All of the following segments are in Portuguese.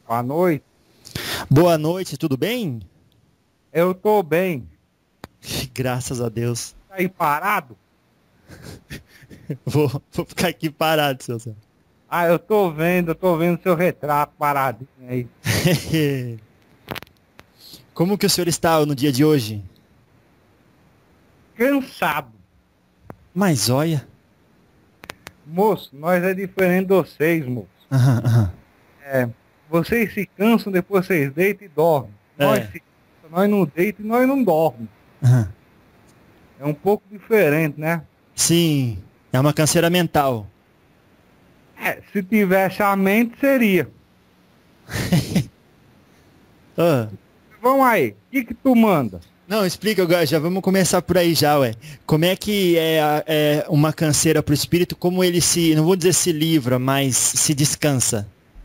Boa noite. Boa noite, tudo bem? Eu tô bem. Graças a Deus. Tá aí parado? Vou ficar aqui parado, seu Zé. Ah, eu tô vendo seu retrato paradinho aí. Como que o senhor está no dia de hoje? Cansado. Mas olha. Moço, nós é diferente de vocês, moço. Vocês se cansam, depois vocês deitam e dormem. Nós não deitamos e nós não dormimos. É um pouco diferente, né? Sim, é uma canseira mental. Se tivesse a mente, seria. Vamos aí, o que tu manda? Não, explica agora, já vamos começar por aí já, ué. Como é que é uma canseira pro espírito, como ele se, não vou dizer se livra, mas se descansa?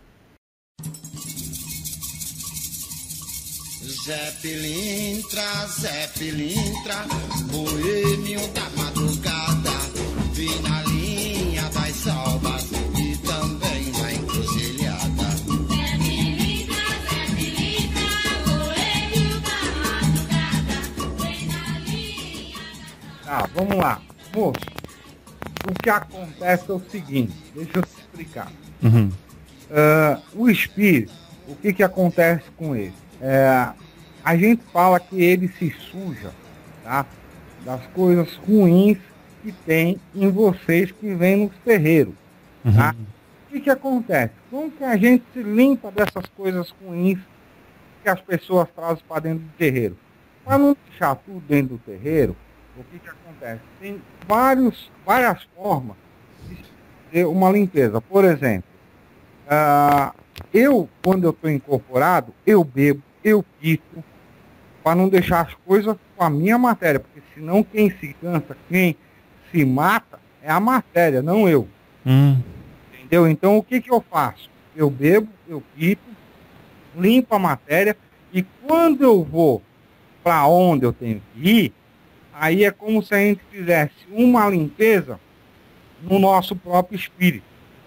Zé Pilintra, boêmio da madrugada, vi na linha das salvas e também na encruzilhada. Zé Pilintra, boêmio da madrugada, vi na linha. Tá, vamos lá. Moço, o que acontece é o seguinte, deixa eu te explicar. O espírito, o que acontece com ele? A gente fala que ele se suja, tá? Das coisas ruins que tem em vocês que vêm nos terreiros, tá? O que acontece? Como que a gente se limpa dessas coisas ruins que as pessoas trazem para dentro do terreiro? Para não deixar tudo dentro do terreiro, o que acontece? Tem várias formas de fazer uma limpeza. Por exemplo, quando eu estou incorporado, eu bebo, eu quito, para não deixar as coisas com a minha matéria, porque senão quem se cansa, quem se mata, é a matéria, não eu. Entendeu? Então o que eu faço? Eu bebo, eu quito, limpo a matéria, e quando eu vou para onde eu tenho que ir, aí é como se a gente fizesse uma limpeza no nosso próprio espírito.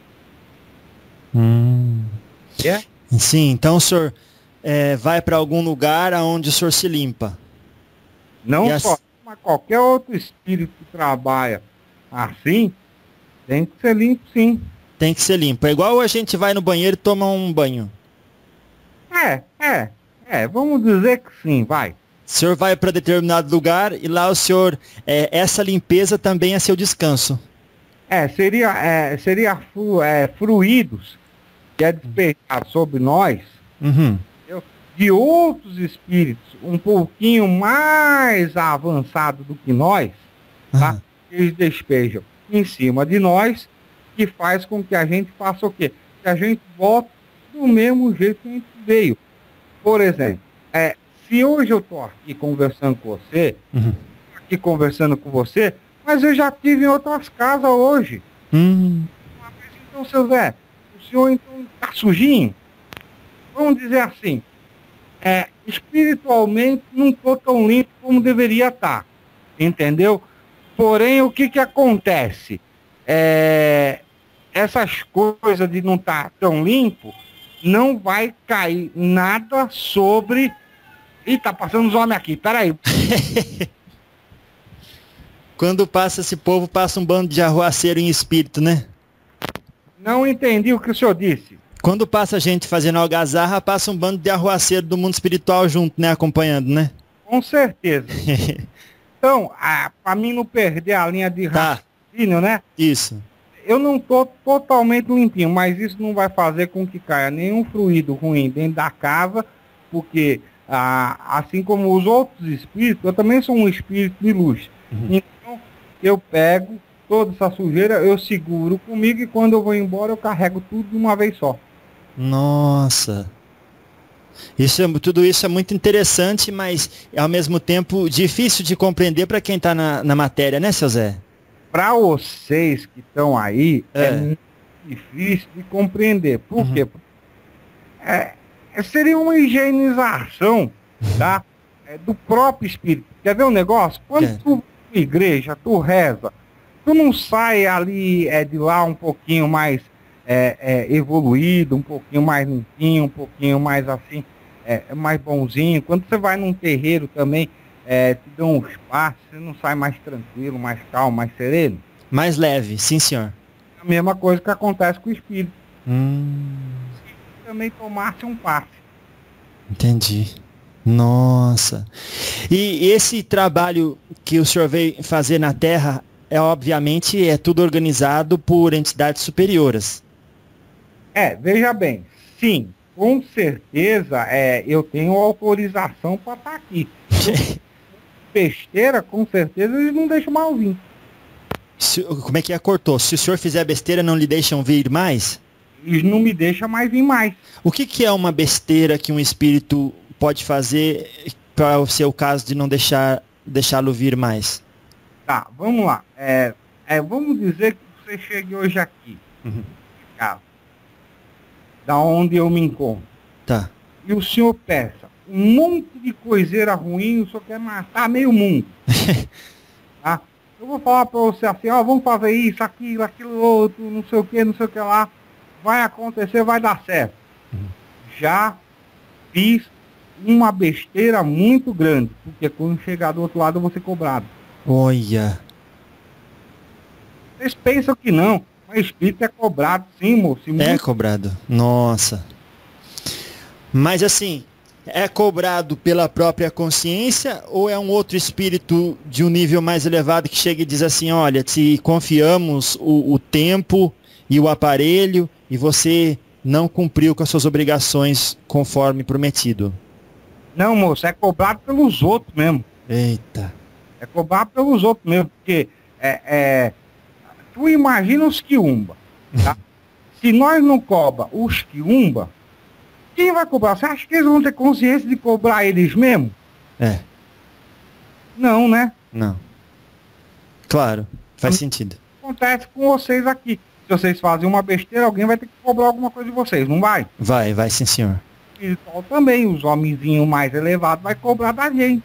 Sim, então o senhor vai para algum lugar onde o senhor se limpa. Não só, mas qualquer outro espírito que trabalha assim, tem que ser limpo, sim. Tem que ser limpo. É igual a gente vai no banheiro e toma um banho. Vamos dizer que sim, vai. O senhor vai para determinado lugar e lá o senhor, essa limpeza também é seu descanso. Seria fluidos que é despejado sobre nós, de outros espíritos um pouquinho mais avançados do que nós, tá? Eles despejam em cima de nós, que faz com que a gente faça o quê? Que a gente volte do mesmo jeito que a gente veio. Por exemplo, se hoje eu estou aqui conversando com você, mas eu já estive em outras casas hoje. Então, seu Zé, o senhor então está sujinho? Vamos dizer assim, espiritualmente não estou tão limpo como deveria estar, entendeu? Porém, o que acontece? Essas coisas de não estar tão limpo, não vai cair nada sobre... Ih, tá passando os homens aqui, peraí. Quando passa esse povo, passa um bando de arruaceiro em espírito, né? Não entendi o que o senhor disse. Quando passa gente fazendo algazarra, passa um bando de arruaceiro do mundo espiritual junto, né? Acompanhando, né? Com certeza. Então, para mim não perder a linha de raciocínio, né? Isso. Eu não tô totalmente limpinho, mas isso não vai fazer com que caia nenhum fluido ruim dentro da casa, porque, assim como os outros espíritos, eu também sou um espírito de luz. Então, eu pego toda essa sujeira, eu seguro comigo e quando eu vou embora eu carrego tudo de uma vez só. Nossa. Tudo isso é muito interessante, mas ao mesmo tempo difícil de compreender para quem está na matéria, né, seu Zé? Para vocês que estão aí, é muito difícil de compreender. Por quê? Seria uma higienização, tá? Do próprio espírito. Quer ver um negócio? Quando tu vai à igreja, tu reza, tu não sai ali de lá um pouquinho mais evoluído, um pouquinho mais limpinho, um pouquinho mais assim, mais bonzinho. Quando você vai num terreiro também, te dão um espaço, você não sai mais tranquilo, mais calmo, mais sereno. Mais leve, sim, senhor. A mesma coisa que acontece com o espírito. Também tomasse um passe. Entendi. Nossa. E esse trabalho que o senhor veio fazer na Terra, obviamente, tudo organizado por entidades superiores. Veja bem, sim, com certeza eu tenho autorização para estar aqui. Besteira, com certeza, eles não deixam mal vir. Como é que cortou? Se o senhor fizer besteira, não lhe deixam vir mais? Eles não me deixam mais vir mais. O que é uma besteira que um espírito pode fazer para o seu caso de não deixá-lo vir mais? Tá, vamos lá. Vamos dizer que você chegue hoje aqui, casa, da onde eu me encontro. Tá. E o senhor peça um monte de coiseira ruim, o senhor quer matar meio mundo. Tá? Eu vou falar para você assim, vamos fazer isso, aquilo outro, não sei o que lá. Vai acontecer, vai dar certo. Já fiz uma besteira muito grande, porque quando chegar do outro lado eu vou ser cobrado. Olha. Vocês pensam que não, mas espírito é cobrado sim, moço. Cobrado. Nossa. Mas assim, é cobrado pela própria consciência ou é um outro espírito de um nível mais elevado que chega e diz assim, olha, te confiamos o tempo e o aparelho e você não cumpriu com as suas obrigações conforme prometido? Não, moço, é cobrado pelos outros mesmo. Eita. É cobrado pelos outros mesmo, porque tu imagina os quiumba, tá? Se nós não cobra os quiumba, quem vai cobrar? Você acha que eles vão ter consciência de cobrar eles mesmo? Não, né? Não. Claro, faz sentido. Acontece com vocês aqui. Se vocês fazem uma besteira, alguém vai ter que cobrar alguma coisa de vocês, não vai? Vai sim, senhor. Espiritual também, os homenzinhos mais elevados vai cobrar da gente.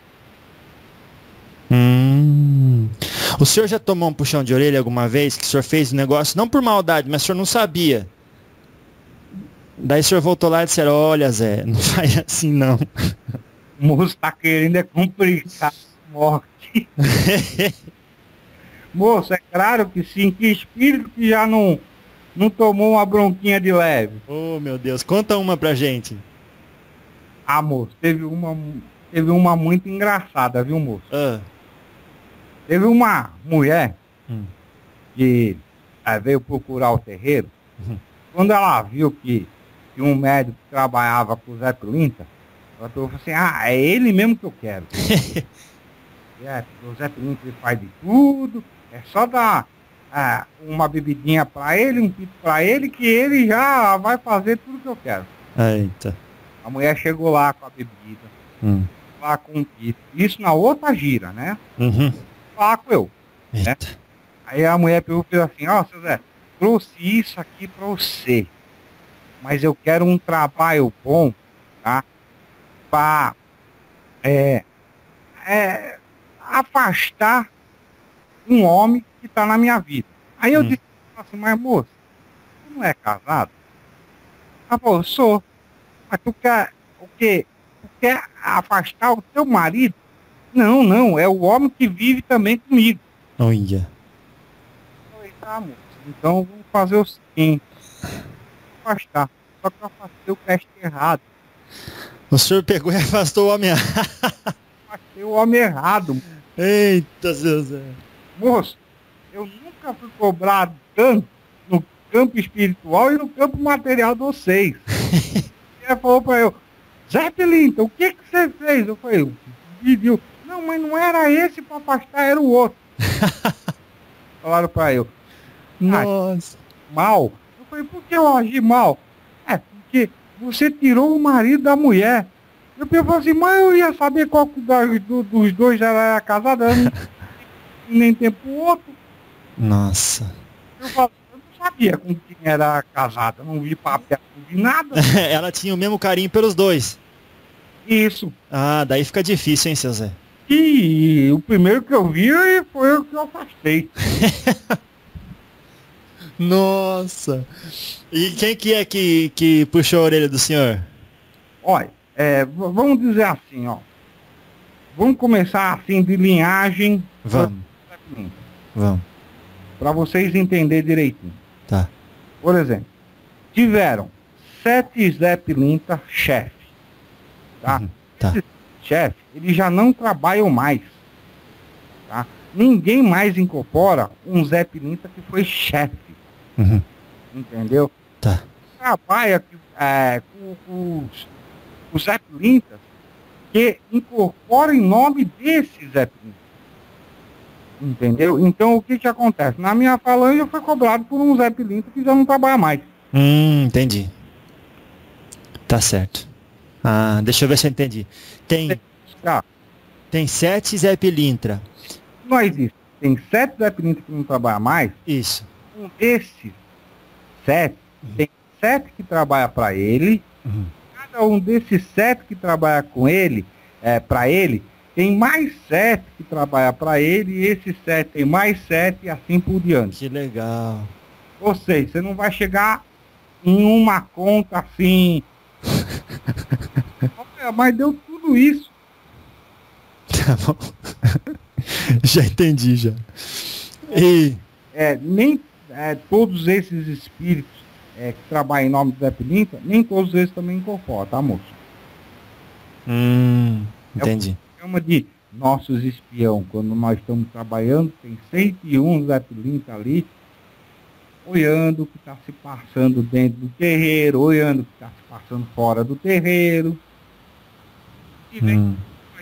O senhor já tomou um puxão de orelha alguma vez que o senhor fez um negócio, não por maldade, mas o senhor não sabia? Daí o senhor voltou lá e disse, olha Zé, não faz assim não. O moço tá querendo complicar a morte. Moço, é claro que sim, que espírito que já não tomou uma bronquinha de leve. Oh meu Deus, conta uma pra gente. Moço, teve uma muito engraçada, viu, moço? Teve uma mulher que veio procurar o terreiro. Quando ela viu que um médico que trabalhava com o Zé Pilintra, ela falou assim, é ele mesmo que eu quero. O Zé Pilintra faz de tudo, é só dar uma bebidinha pra ele, um pito pra ele, que ele já vai fazer tudo que eu quero. Eita. A mulher chegou lá com a bebida, lá com o pito. Isso na outra gira, né? Lá com eu. Né? Aí a mulher pegou e fez assim, seu Zé, trouxe isso aqui pra você. Mas eu quero um trabalho bom, tá? Pra afastar um homem que tá na minha vida. Aí eu disse assim, mas moço, você não é casado? Ela falou, eu sou. Mas tu quer o quê? Tu quer afastar o teu marido? Não, é o homem que vive também comigo. Olha. Eu falei, tá, moço, então vamos fazer o seguinte. Afastar. Só que eu afastei o teste errado. O senhor pegou e afastou o homem. Afastei o homem errado. Eita, seu Zé. Moço, eu nunca fui cobrado tanto no campo espiritual e no campo material de vocês. Ele falou pra eu, Zé Pilintra, o que você fez? Eu falei, pediu. Não, mas não era esse pra afastar, era o outro. Falaram pra eu. Nossa. Mal? Eu falei, por que eu agi mal? Porque você tirou o marido da mulher. Eu falei assim, mas eu ia saber qual dos dois era casada, nem tempo o outro. Nossa. Eu não sabia com quem era casada, não vi papel, não vi nada. Ela tinha o mesmo carinho pelos dois. Isso. Daí fica difícil, hein, seu Zé? E o primeiro que eu vi foi o que eu afastei. Nossa! E quem que é que puxou a orelha do senhor? Olha, vamos dizer assim, ó. Vamos começar assim de linhagem. Vamos. Vamos. Para vocês entenderem direitinho. Tá. Por exemplo, tiveram 7 Zé Pilintra chefe. Tá? Tá. Esses chefes, eles já não trabalham mais. Tá? Ninguém mais incorpora um Zé Pilintra que foi chefe. Uhum. Entendeu? Tá. Trabalha com os Zé Pilintras que incorporam em nome desse Zé Pilintra. Entendeu? Então o que acontece? Na minha falange eu fui cobrado por um Zé Pilintra que já não trabalha mais. Entendi. Tá certo. Ah, deixa eu ver se eu entendi. Tem 7 Zé Pilintra. Não existe. Tem 7 Zé Pilintra que não trabalham mais. Isso. Um desses 7, tem 7 que trabalham para ele. Uhum. Cada um desses 7 que trabalha com ele, para ele, tem mais 7 que trabalham para ele, e esses 7 tem mais 7 e assim por diante. Que legal. Ou seja, você não vai chegar em uma conta assim. Olha, mas deu tudo isso. Tá bom. Já entendi, já. E... Nem todos esses espíritos que trabalham em nome do Zé Pilintra, nem todos eles também incorporam, tá, moço? Entendi. Chama de nossos espião. Quando nós estamos trabalhando, tem 101 Zé Pilintra ali, olhando o que está se passando dentro do terreiro, olhando o que está se passando fora do terreiro. E vem.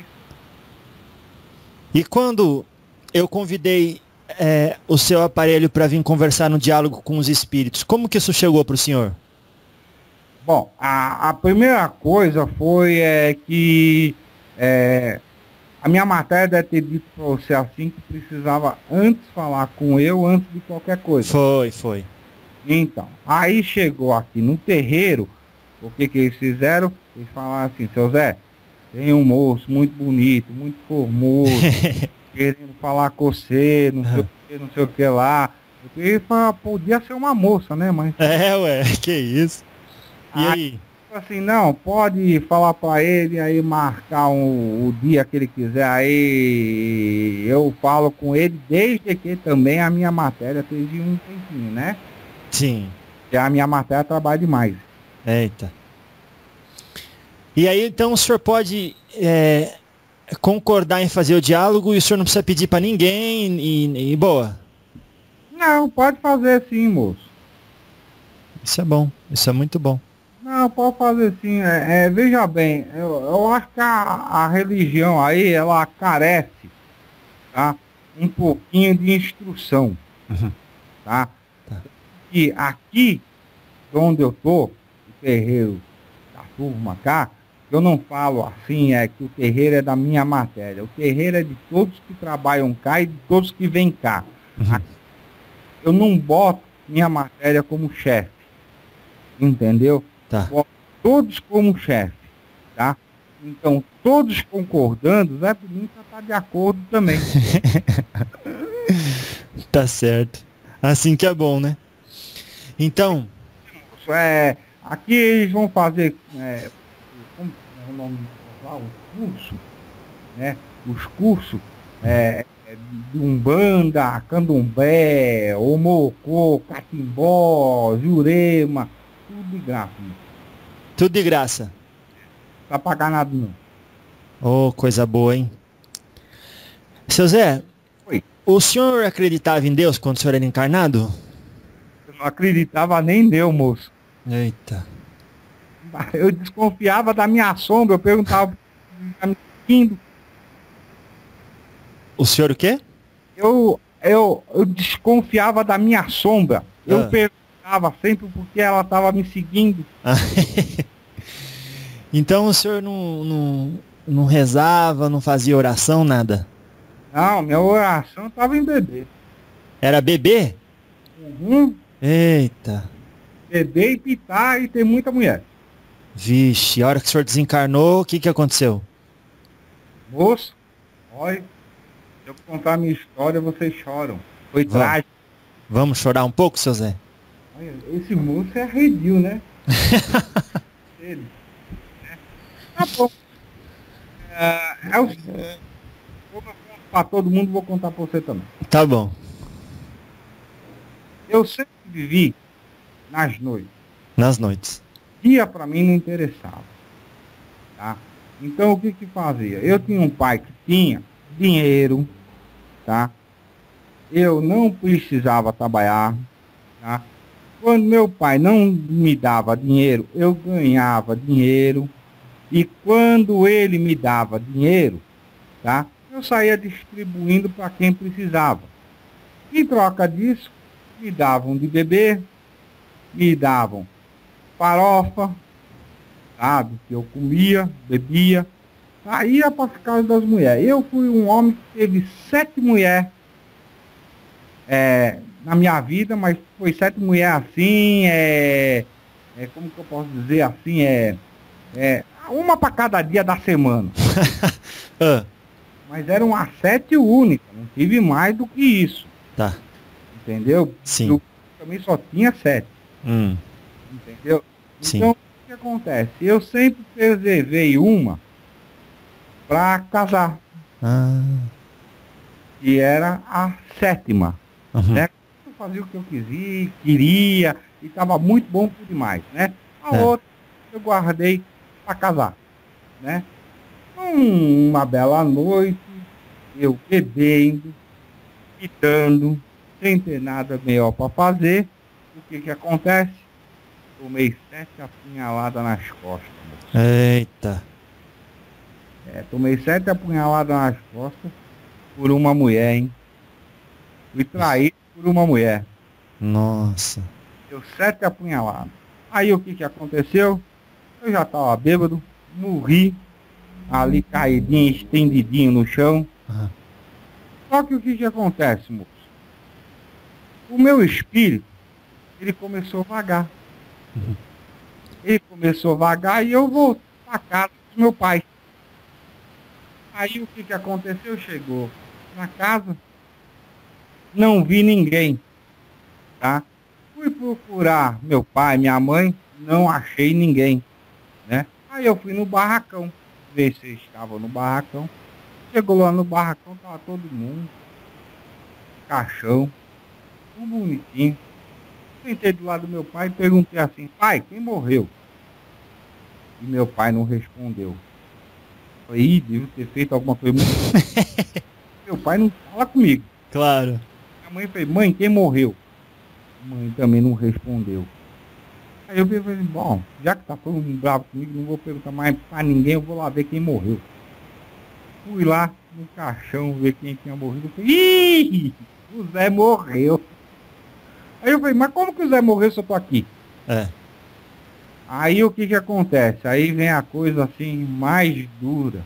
E quando eu convidei o seu aparelho para vir conversar no diálogo com os espíritos, como que isso chegou para o senhor? Bom, a primeira coisa foi que a minha matéria deve ter dito para você assim que precisava antes falar com eu antes de qualquer coisa. Foi. Então, aí chegou aqui no terreiro, o que eles fizeram? Eles falaram assim, seu Zé, tem um moço muito bonito, muito formoso, querendo falar com você, não sei o que lá. Ele falou, podia ser uma moça, né, mãe? Que isso. E aí? Assim, não, pode falar pra ele, aí marcar o dia que ele quiser, aí eu falo com ele, desde que também a minha matéria esteja um tempinho, né? Sim. E a minha matéria trabalha demais. Eita. E aí, então, o senhor pode concordar em fazer o diálogo e o senhor não precisa pedir pra ninguém e boa? Não, pode fazer sim, moço. Isso é bom, isso é muito bom. Não, pode fazer sim. Veja bem, eu acho que a religião aí, ela carece, tá? Um pouquinho de instrução, tá? E aqui, onde eu tô, o terreiro da turma cá, eu não falo assim, que o terreiro é da minha matéria. O terreiro é de todos que trabalham cá e de todos que vêm cá. Eu não boto minha matéria como chefe, entendeu? Tá. Todos como chefe, tá? Então, todos concordando, Zé Pilintra tá de acordo também. Tá certo. Assim que é bom, né? Então... aqui eles vão fazer, como é o nome lá, o curso, né? Os cursos de Umbanda, Candomblé, Omocô, Catimbó, Jurema, tudo de graça, né? Tudo de graça. Não tá pagar nada não. Oh, coisa boa, hein? Seu Zé, Oi. O senhor acreditava em Deus quando o senhor era encarnado? Eu não acreditava nem em Deus, moço. Eita. Eu desconfiava da minha sombra, eu perguntava, tá me seguindo? O senhor o quê? Eu desconfiava da minha sombra. Eu perguntava sempre porque ela estava me seguindo. Então o senhor não rezava, não fazia oração, nada? Não, minha oração estava em bebê. Era bebê? Eita. Bebê e pitar e ter muita mulher. Vixe, a hora que o senhor desencarnou, o que aconteceu? Moço, olha, se eu contar a minha história, vocês choram. Foi trágico. Vamos chorar um pouco, seu Zé? Olha, esse moço é arredio, né? Ele. Tá bom. É o seguinte, eu conto pra todo mundo, vou contar pra você também. Tá bom. Eu sempre vivi nas noites. Nas noites. Dia pra mim não interessava. Tá? Então o que que fazia? Eu tinha um pai que tinha dinheiro, tá? Eu não precisava trabalhar, tá? Quando meu pai não me dava dinheiro, eu ganhava dinheiro. E quando ele me dava dinheiro, tá? Eu saía distribuindo para quem precisava. Em troca disso, me davam de beber, me davam farofa, sabe? Que eu comia, bebia. Aí ia para as casas das mulheres. Eu fui um homem que teve 7 mulheres na minha vida, mas foi 7 mulheres assim, como que eu posso dizer assim, uma para cada dia da semana. Mas eram as 7 únicas, não tive mais do que isso. Tá. Entendeu? Sim. Eu também só tinha 7. Entendeu? Sim. Então, o que acontece? Eu sempre preservei uma para casar, Ah. que era a 7ª. Uhum. Né? Eu fazia o que eu queria, e estava muito bom por demais, né? A outra eu guardei para casar, né? Uma bela noite, eu bebendo, gritando, sem ter nada melhor para fazer, o que que acontece? Tomei 7 apunhaladas nas costas, moço. Eita. Tomei 7 apunhaladas nas costas por uma mulher, hein? Fui traído por uma mulher. Nossa. Deu 7 apunhaladas. Aí o que que aconteceu? Eu já estava bêbado, morri, ali caidinho, estendidinho no chão. Uhum. Só que o que que acontece, moço? O meu espírito, ele começou a vagar. Ele começou a vagar e eu voltei para casa do meu pai. Aí o que que aconteceu? Chegou na casa, não vi ninguém, tá? Fui procurar meu pai, minha mãe, não achei ninguém, né? Aí eu fui no barracão, ver se eles estavam no barracão. Chegou lá no barracão, tava todo mundo, caixão, tudo bonitinho. Sentei do lado do meu pai e perguntei assim: pai, quem morreu? E meu pai não respondeu. Falei: ih, devo ter feito alguma coisa muito... Meu pai não fala comigo. Claro. A mãe falou: mãe, quem morreu? A mãe também não respondeu. Aí eu falei: bom, já que tá todo mundo bravo comigo, não vou perguntar mais pra ninguém, eu vou lá ver quem morreu. Fui lá no caixão ver quem tinha morrido. Eu falei: ih, o Zé morreu. Aí eu falei: mas como que o Zé morreu se eu tô aqui? Aí o que que acontece? Aí vem a coisa assim mais dura.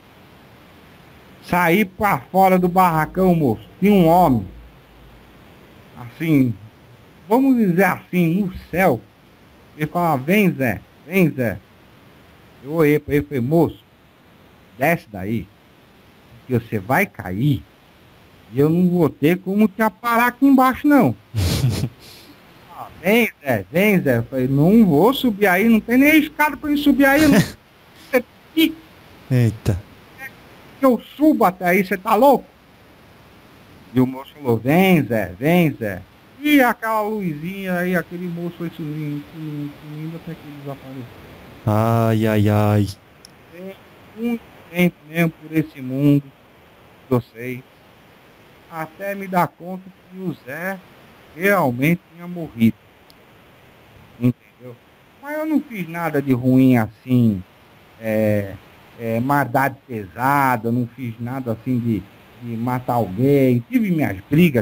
Saí pra fora do barracão, moço. Tinha um homem, assim, vamos dizer assim, no céu. Ele falava: vem Zé, vem Zé. Eu olhei pra ele e falei: moço, desce daí, que você vai cair e eu não vou ter como te aparar aqui embaixo não. Vem Zé. Eu falei: não vou subir aí, não tem nem escada pra eu subir aí, não. Eita. Que eu subo até aí, você tá louco? E o moço falou: vem Zé. E aquela luzinha aí, aquele moço foi sumindo até que ele desapareceu. Ai, ai, ai. Tem muito tempo mesmo por esse mundo, vocês, até me dar conta que o Zé realmente tinha morrido. Entendeu? Mas eu não fiz nada de ruim assim, maldade pesada, não fiz nada assim de matar alguém. Tive minhas brigas,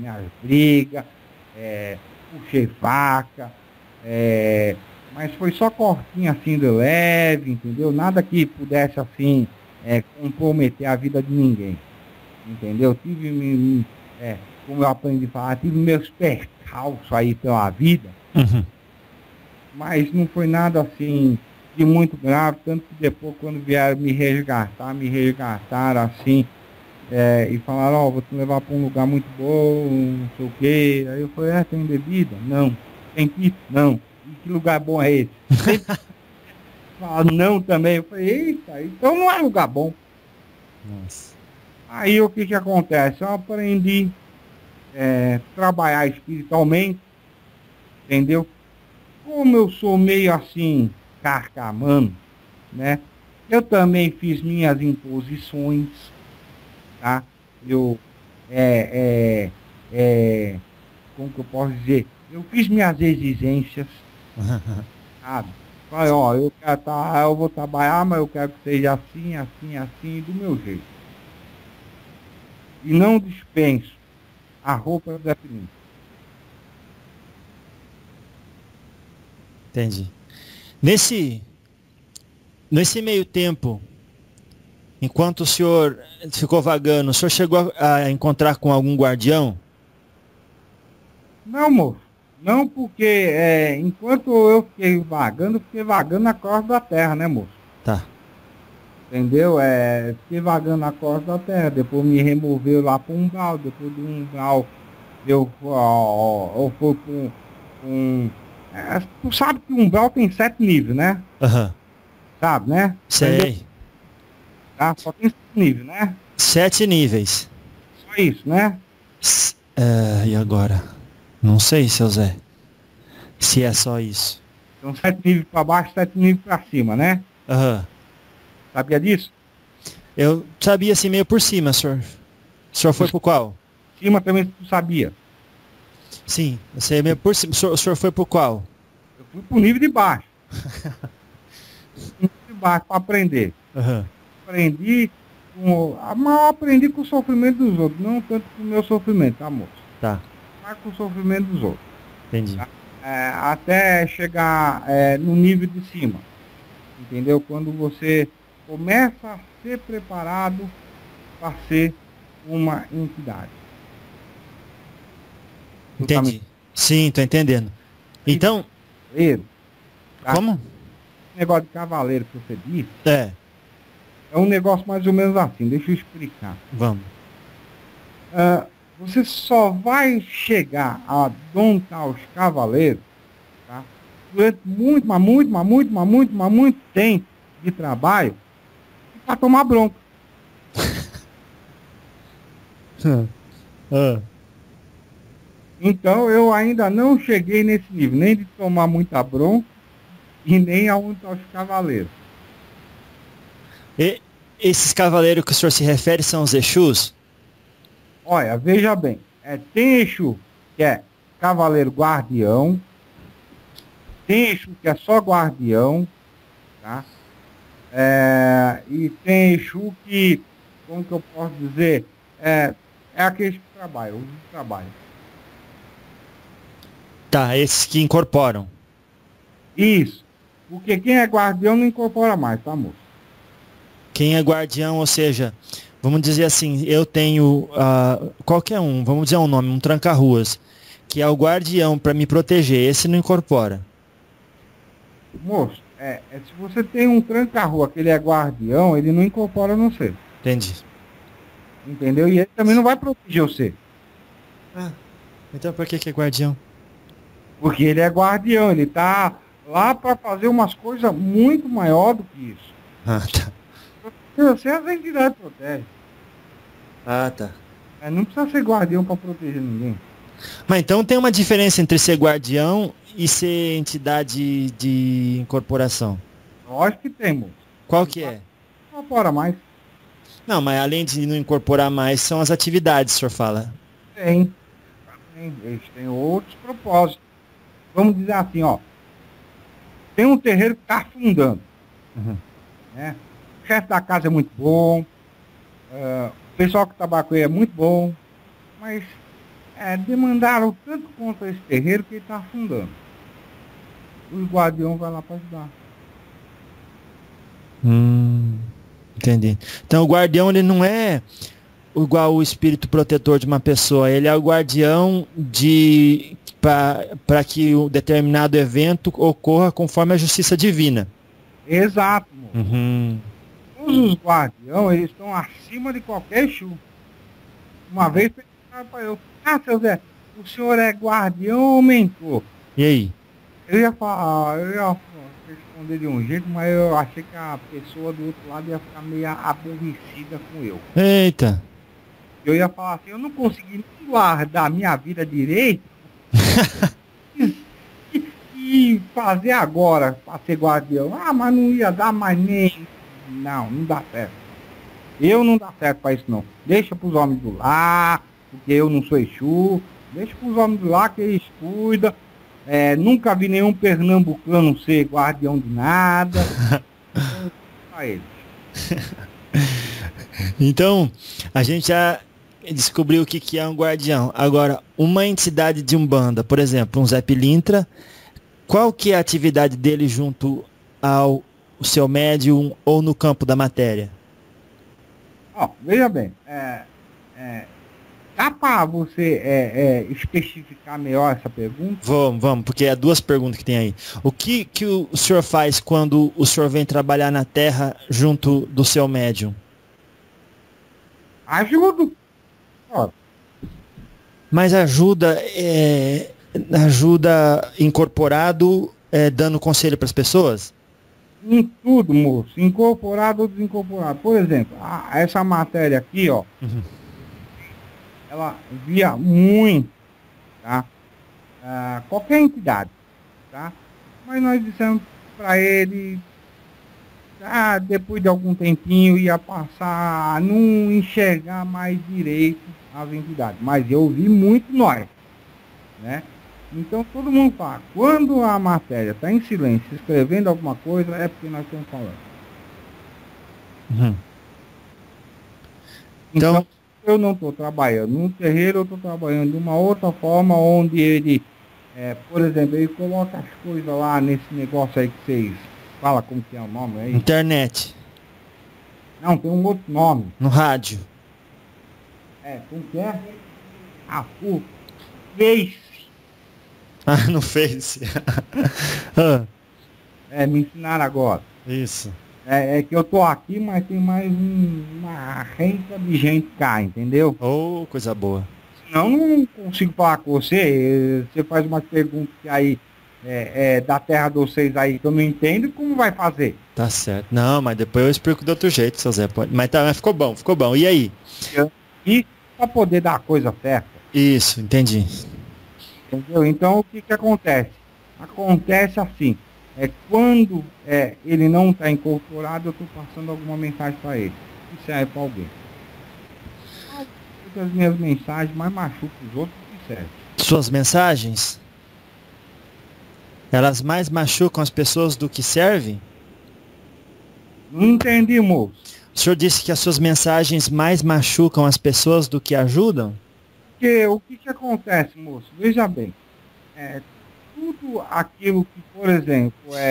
puxei faca, mas foi só cortinho assim de leve, entendeu? Nada que pudesse assim comprometer a vida de ninguém, entendeu? Tive, como eu aprendi a falar, tive meus percalços aí pela vida, mas não foi nada assim de muito grave, tanto que depois quando vieram me resgataram assim, E falaram, ó, vou te levar para um lugar muito bom, não sei o quê. Aí eu falei, tem bebida? Não. Tem pizza? Não. E que lugar bom é esse? Falaram não também. Eu falei, eita, então não é lugar bom. Nossa. Aí o que acontece? Eu aprendi trabalhar espiritualmente, entendeu? Como eu sou meio assim, carcamano, né? Eu também fiz minhas imposições, tá? Eu, como que eu posso dizer? Eu fiz minhas exigências, sabe? Falei, ó, eu vou trabalhar, mas eu quero que seja assim, assim, assim, do meu jeito. E não dispenso a roupa da Felipe. Entendi. Nesse meio tempo, enquanto o senhor ficou vagando, o senhor chegou a encontrar com algum guardião? Não, moço. Não, porque enquanto eu fiquei vagando na costa da terra, né, moço? Tá. Entendeu? Fiquei vagando na costa da terra. Depois me removeu lá para um umbral. Depois do umbral, eu fui com tu sabe que o umbral tem 7 níveis, né? Aham. Sabe, né? Sei. Entendeu? Tá? Só tem 7 níveis, né? 7 níveis. Só isso, né? E agora? Não sei, seu Zé. Se é só isso. São 7 níveis para baixo, 7 níveis para cima, né? Aham. Sabia disso? Eu sabia assim meio por cima, senhor. O senhor foi pro qual? Cima também tu sabia. Sim, eu sei meio por cima. O senhor foi pro qual? Eu fui pro nível de baixo. Nível de baixo para aprender. Aham. Mas eu aprendi com o sofrimento dos outros, não tanto com o meu sofrimento, tá, moço? Tá, Mas com o sofrimento dos outros. entendi. Até chegar no nível de cima. Entendeu? Quando você começa a ser preparado para ser uma entidade. Entendi. Sim, tô entendendo. Então, Cavaleiro, tá? como? Esse negócio de cavaleiro que você disse, É, é um negócio mais ou menos assim, deixa eu explicar. vamos. Você só vai chegar a dominar os cavaleiros, tá? Durante muito tempo de trabalho para tomar bronca. Então eu ainda não cheguei nesse nível, nem de tomar muita bronca e nem a os cavaleiros. E esses cavaleiros que o senhor se refere são os Exus? Olha, veja bem, tem Exu que é cavaleiro guardião, tem Exu que é só guardião, tá? E tem Exu que, como que eu posso dizer, é aqueles que trabalham, os que trabalham. Tá, esses que incorporam. Isso, porque quem é guardião não incorpora mais, tá, moço? Quem é guardião, ou seja, vamos dizer assim, eu tenho qualquer um, vamos dizer um nome, um tranca-ruas, que é o guardião para me proteger, esse não incorpora. Moço, se você tem um tranca-rua que ele é guardião, ele não incorpora no você. Entendi. Entendeu? E ele também não vai proteger você. Então por que é guardião? Porque ele é guardião, ele tá lá para fazer umas coisas muito maior do que isso. Tá. Você as entidades protegem. Tá. Não precisa ser guardião para proteger ninguém. Mas então tem uma diferença entre ser guardião e ser entidade de incorporação. Lógico que tem, moço. Qual que é? Não incorpora mais. Não, mas além de não incorporar mais, são as atividades, o senhor fala. Tem. Eles têm outros propósitos. Vamos dizer assim, ó. Tem um terreiro que está afundando. Né? O chefe da casa é muito bom. O pessoal que trabalha com ele é muito bom. Mas demandaram tanto contra esse terreiro que ele está afundando. O guardião vai lá para ajudar. Entendi. Então o guardião ele não é igual o espírito protetor de uma pessoa, ele é o guardião para que um determinado evento ocorra conforme a justiça divina. Exato, moço. Todos os guardiões, eles estão acima de qualquer Exu. Uma vez perguntaram para eu, seu Zé, o senhor é guardião ou mentor? E aí? Eu ia falar, eu ia responder de um jeito, mas eu achei que a pessoa do outro lado ia ficar meio aborrecida com eu. Eita. Eu ia falar assim, eu não consegui nem guardar minha vida direito e fazer agora para ser guardião. Ah, mas não ia dar mais nem. Não dá certo. Eu não dá certo para isso não. Deixa pros homens do lar, porque eu não sou Exu. Deixa pros homens do lar que eles cuidam. Nunca vi nenhum pernambucano ser guardião de nada. Pra eles. Então, a gente já descobriu o que é um guardião. Agora, uma entidade de Umbanda, por exemplo, um Zé Pilintra, qual que é a atividade dele junto ao seu médium ou no campo da matéria? Veja bem, dá para você especificar melhor essa pergunta? Vamos, porque é duas perguntas que tem aí. O que o senhor faz quando o senhor vem trabalhar na Terra junto do seu médium? Ajudo. Mas ajuda incorporado, dando conselho para as pessoas? Em tudo, moço. Incorporado ou desincorporado. Por exemplo, essa matéria aqui, ó. Uhum. Ela via muito, tá? Qualquer entidade, tá? Mas nós dissemos para ele, depois de algum tempinho, ia passar a não enxergar mais direito as entidades. Mas eu vi muito nós, né? Então todo mundo fala, quando a matéria está em silêncio, escrevendo alguma coisa, é porque nós estamos falando. Uhum. Então, eu não estou trabalhando no terreiro, eu estou trabalhando de uma outra forma, onde ele, por exemplo, ele coloca as coisas lá nesse negócio aí que vocês falam, como que é o nome aí? Internet. Não, tem um outro nome. No rádio. Como que é? O Face. Ah, no Face. Me ensinaram agora. Isso. É que eu tô aqui, mas tem mais uma renca de gente cá, entendeu? Oh, coisa boa. Senão eu não consigo falar com você. Você faz umas perguntas que aí da terra de vocês aí que eu não entendo, como vai fazer? Tá certo. Não, mas depois eu explico de outro jeito, seu Zé. Mas ficou bom. E aí? E para poder dar a coisa certa. Isso, entendi. Entendeu? Então o que acontece? Acontece assim. Quando ele não está incorporado, eu estou passando alguma mensagem para ele. Que serve para alguém. As minhas mensagens mais machucam os outros que servem. Suas mensagens? Elas mais machucam as pessoas do que servem? Não entendi, moço. O senhor disse que as suas mensagens mais machucam as pessoas do que ajudam? Porque o que acontece, moço? Veja bem. Tudo aquilo que, por exemplo,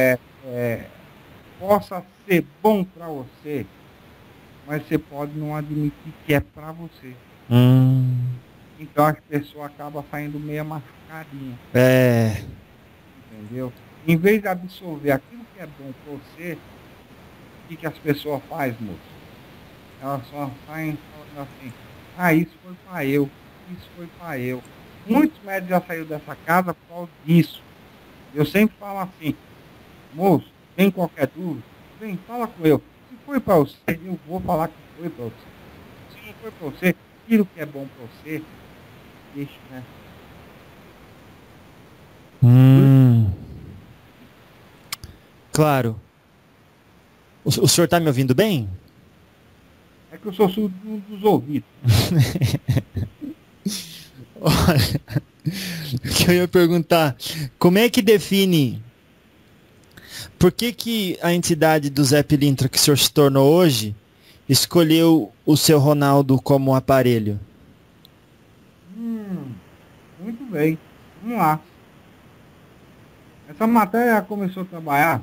possa ser bom para você, mas você pode não admitir que é para você. Então as pessoas acabam saindo meio machucadinhas. Entendeu? Em vez de absorver aquilo que é bom para você, o que as pessoas fazem, moço? Elas só saem falando assim, isso foi para eu, isso foi para eu. Muitos médicos já saíram dessa casa por causa disso. Eu sempre falo assim, moço, tem qualquer dúvida? Vem, fala com eu. Se foi para você, eu vou falar que foi para você. Se não foi para você, aquilo que é bom para você, deixa, né? Claro. O senhor está me ouvindo bem? É que eu sou surdo dos ouvidos. Olha, o que eu ia perguntar, como é que define, por que a entidade do Zé Pilintra que o senhor se tornou hoje, escolheu o seu Ronaldo como aparelho? Muito bem, vamos lá. Essa matéria começou a trabalhar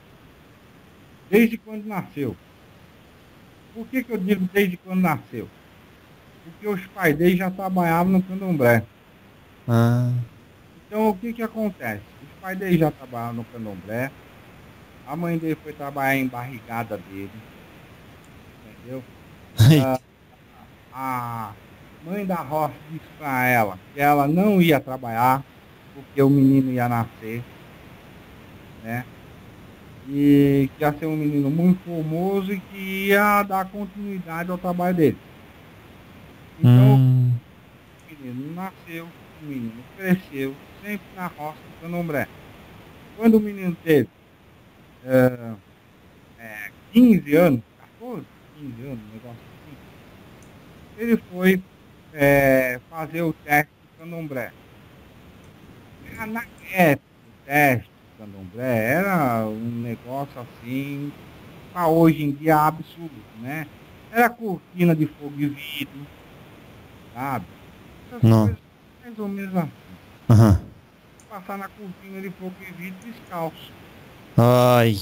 desde quando nasceu. Por que eu digo desde quando nasceu? Porque os pais dele já trabalhavam no candomblé. Então o que acontece? Os pais dele já trabalhavam no candomblé, a mãe dele foi trabalhar em barrigada dele, entendeu? mãe da roça disse para ela que ela não ia trabalhar, porque o menino ia nascer, né? E que ia ser um menino muito formoso e que ia dar continuidade ao trabalho dele. Então, o menino nasceu, o menino cresceu, sempre na roça do Candomblé. Quando o menino teve 15 anos, 14, 15 anos, um negócio assim, ele foi fazer o teste do Candomblé. Na época, o teste do Candomblé era um negócio assim, para hoje em dia absurdo, né? Era cortina de fogo e vidro, sabe? Essas Não. coisas mais ou menos assim. Aham. Passar na cortina de fogo e vidro descalço. Ai.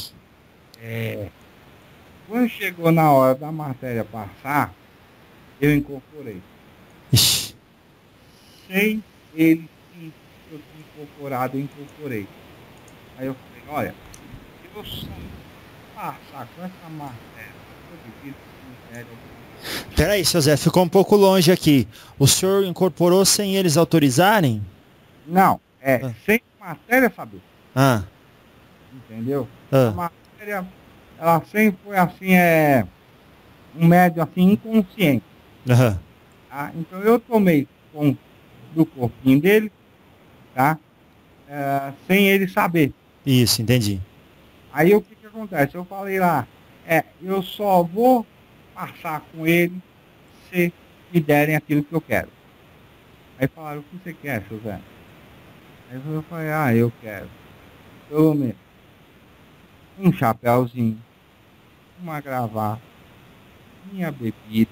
Quando chegou na hora da matéria passar, eu incorporei. Ixi. Sem ele sentir que eu tinha incorporado, eu incorporei. Aí eu falei, olha, se eu só passar com essa matéria, eu devido cemitério. Peraí, seu Zé, ficou um pouco longe aqui. O senhor incorporou sem eles autorizarem? Não, Ah. sem matéria saber, Ah, entendeu? A ah. matéria, ela sempre foi assim, um médio assim, inconsciente. Aham. Tá? Então eu tomei conta do corpinho dele, tá? Sem ele saber. Isso, entendi. Aí o que acontece? Eu falei lá, eu só vou passar com ele se me derem aquilo que eu quero. Aí falaram, o que você quer, seu Zé? Aí eu falei, eu quero, pelo menos, um chapéuzinho, uma gravata, minha bebida.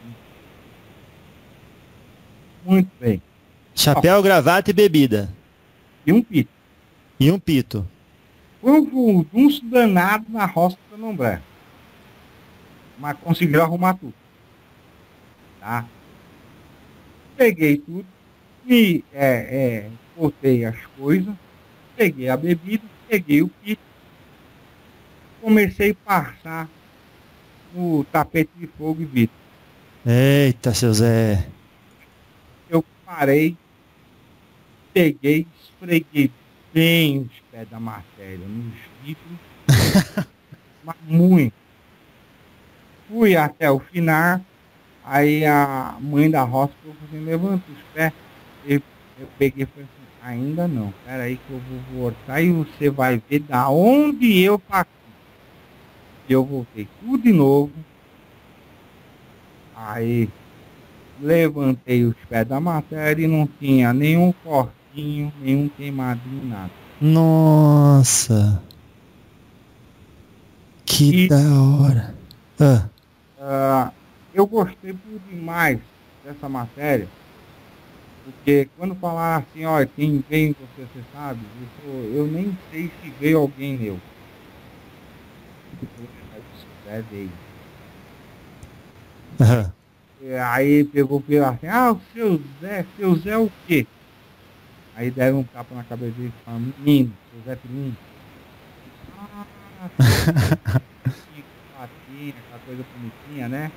Muito bem. Chapéu, gravata e bebida. E um pito. E um pito. Foi um furdunço danado na roça do Candomblé. Mas conseguiu arrumar tudo. Tá? Peguei tudo. E botei as coisas. Peguei a bebida. Peguei o pito. Comecei a passar no tapete de fogo e vidro. Eita, seu Zé. Eu parei. Peguei, esfreguei bem os pés da matéria nos vidros. Mas muito. Fui até o final, aí a mãe da roça falou assim, levanta os pés. Eu peguei e falei assim, ainda não, peraí que eu vou voltar e você vai ver da onde eu parti. Eu voltei tudo de novo. Aí levantei os pés da matéria e não tinha nenhum cortinho, nenhum queimadinho, nada. Nossa. Que E- da hora. Eu gostei por demais dessa matéria, porque quando falaram assim, olha, quem veio você sabe, eu nem sei se veio alguém meu. É, veio. Aham. Aí pegou e falou assim, seu Zé o quê? Aí deram um tapa na cabeça dele e falaram, menino, seu Zé Pilinho. Patinha, aquela coisa bonitinha, né?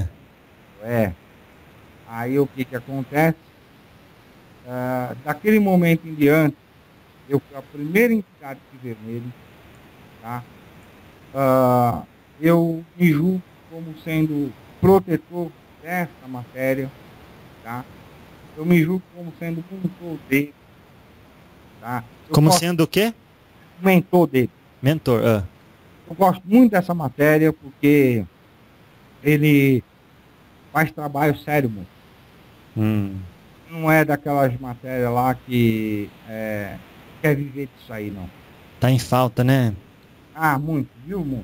Aí o que acontece? Daquele momento em diante, eu fui a primeira entidade que veio nele, tá? Eu me julgo como sendo protetor dessa matéria, tá? Eu me julgo como sendo mentor dele, tá? Como sendo o quê? Mentor dele. Mentor. Eu gosto muito dessa matéria porque ele faz trabalho sério, mano. Não é daquelas matérias lá que quer viver disso aí, não. Tá em falta, né? Muito, viu, mano?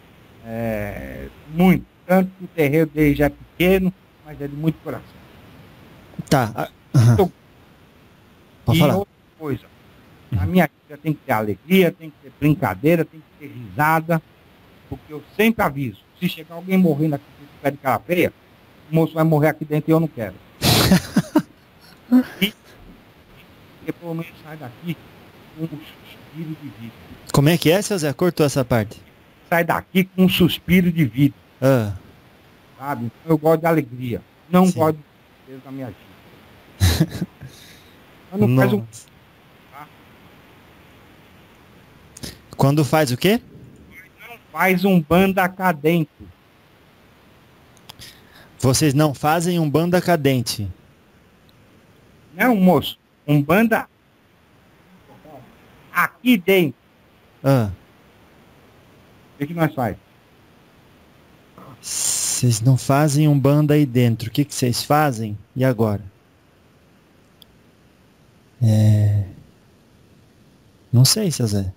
Muito. Tanto que o terreiro dele já é pequeno, mas é de muito coração. Tá. Então, Pode e falar. outra coisa, a minha vida tem que ter alegria, tem que ter brincadeira, tem que ter risada, porque eu sempre aviso, se chegar alguém morrendo aqui com esse pé de cara feia, o moço vai morrer aqui dentro e eu não quero. E pelo menos sai daqui com um suspiro de vida. Como é que é, seu Zé? Cortou essa parte. Sai daqui com um suspiro de vida, sabe? Eu gosto de alegria, não Sim. gosto certeza na minha vida. Mas não faz um... Nossa. Quando faz o quê? Faz um banda cá dentro. Vocês não fazem um banda cadente. Não, moço. Um banda aqui dentro. Ah, O que nós faz? vocês não fazem um banda aí dentro. O que vocês fazem? E agora? Não sei, seu Zé.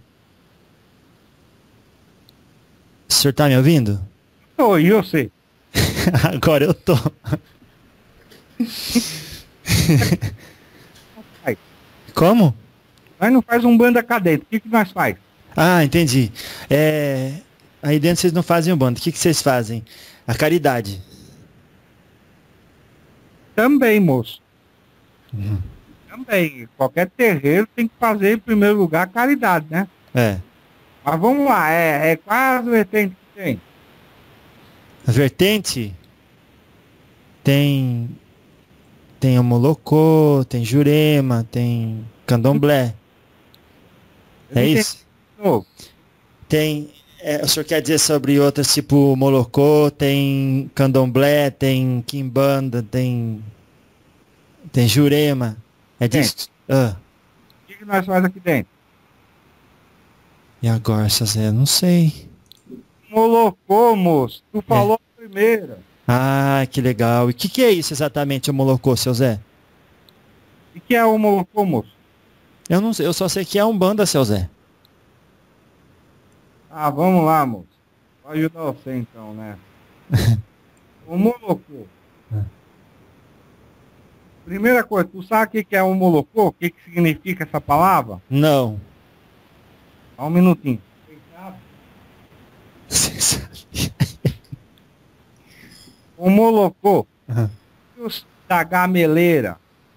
O senhor tá me ouvindo? Oi, eu sei. Agora eu tô. Faz. Como? Nós não faz um banda cá dentro. O que nós faz? Ah, entendi. Aí dentro vocês não fazem um bando. O que vocês fazem? A caridade. Também, moço. Uhum. Também. Qualquer terreiro tem que fazer, em primeiro lugar, caridade, né? É. Mas vamos lá. É quase o vertente que tem. A vertente tem o Molocô, tem Jurema, tem Candomblé. É isso? Novo. Tem. O senhor quer dizer sobre outras tipo Molocô, tem Candomblé, tem Quimbanda, tem Jurema. É disso? Ah. O que nós faz aqui dentro? E agora, seu Zé? Não sei. Molocô, moço. Tu falou a primeira. Ah, que legal. E o que é isso exatamente, o Molocô, seu Zé? O que é o molocô, moço? Eu não sei, eu só sei que é um banda, seu Zé. Ah, vamos lá, moço. Vou ajudar você então, né? O molocô. Primeira coisa, tu sabe o que é um molocô? O que significa essa palavra? Não. Só um minutinho. Você sabe. O molocô, Aham. filhos da gameleira.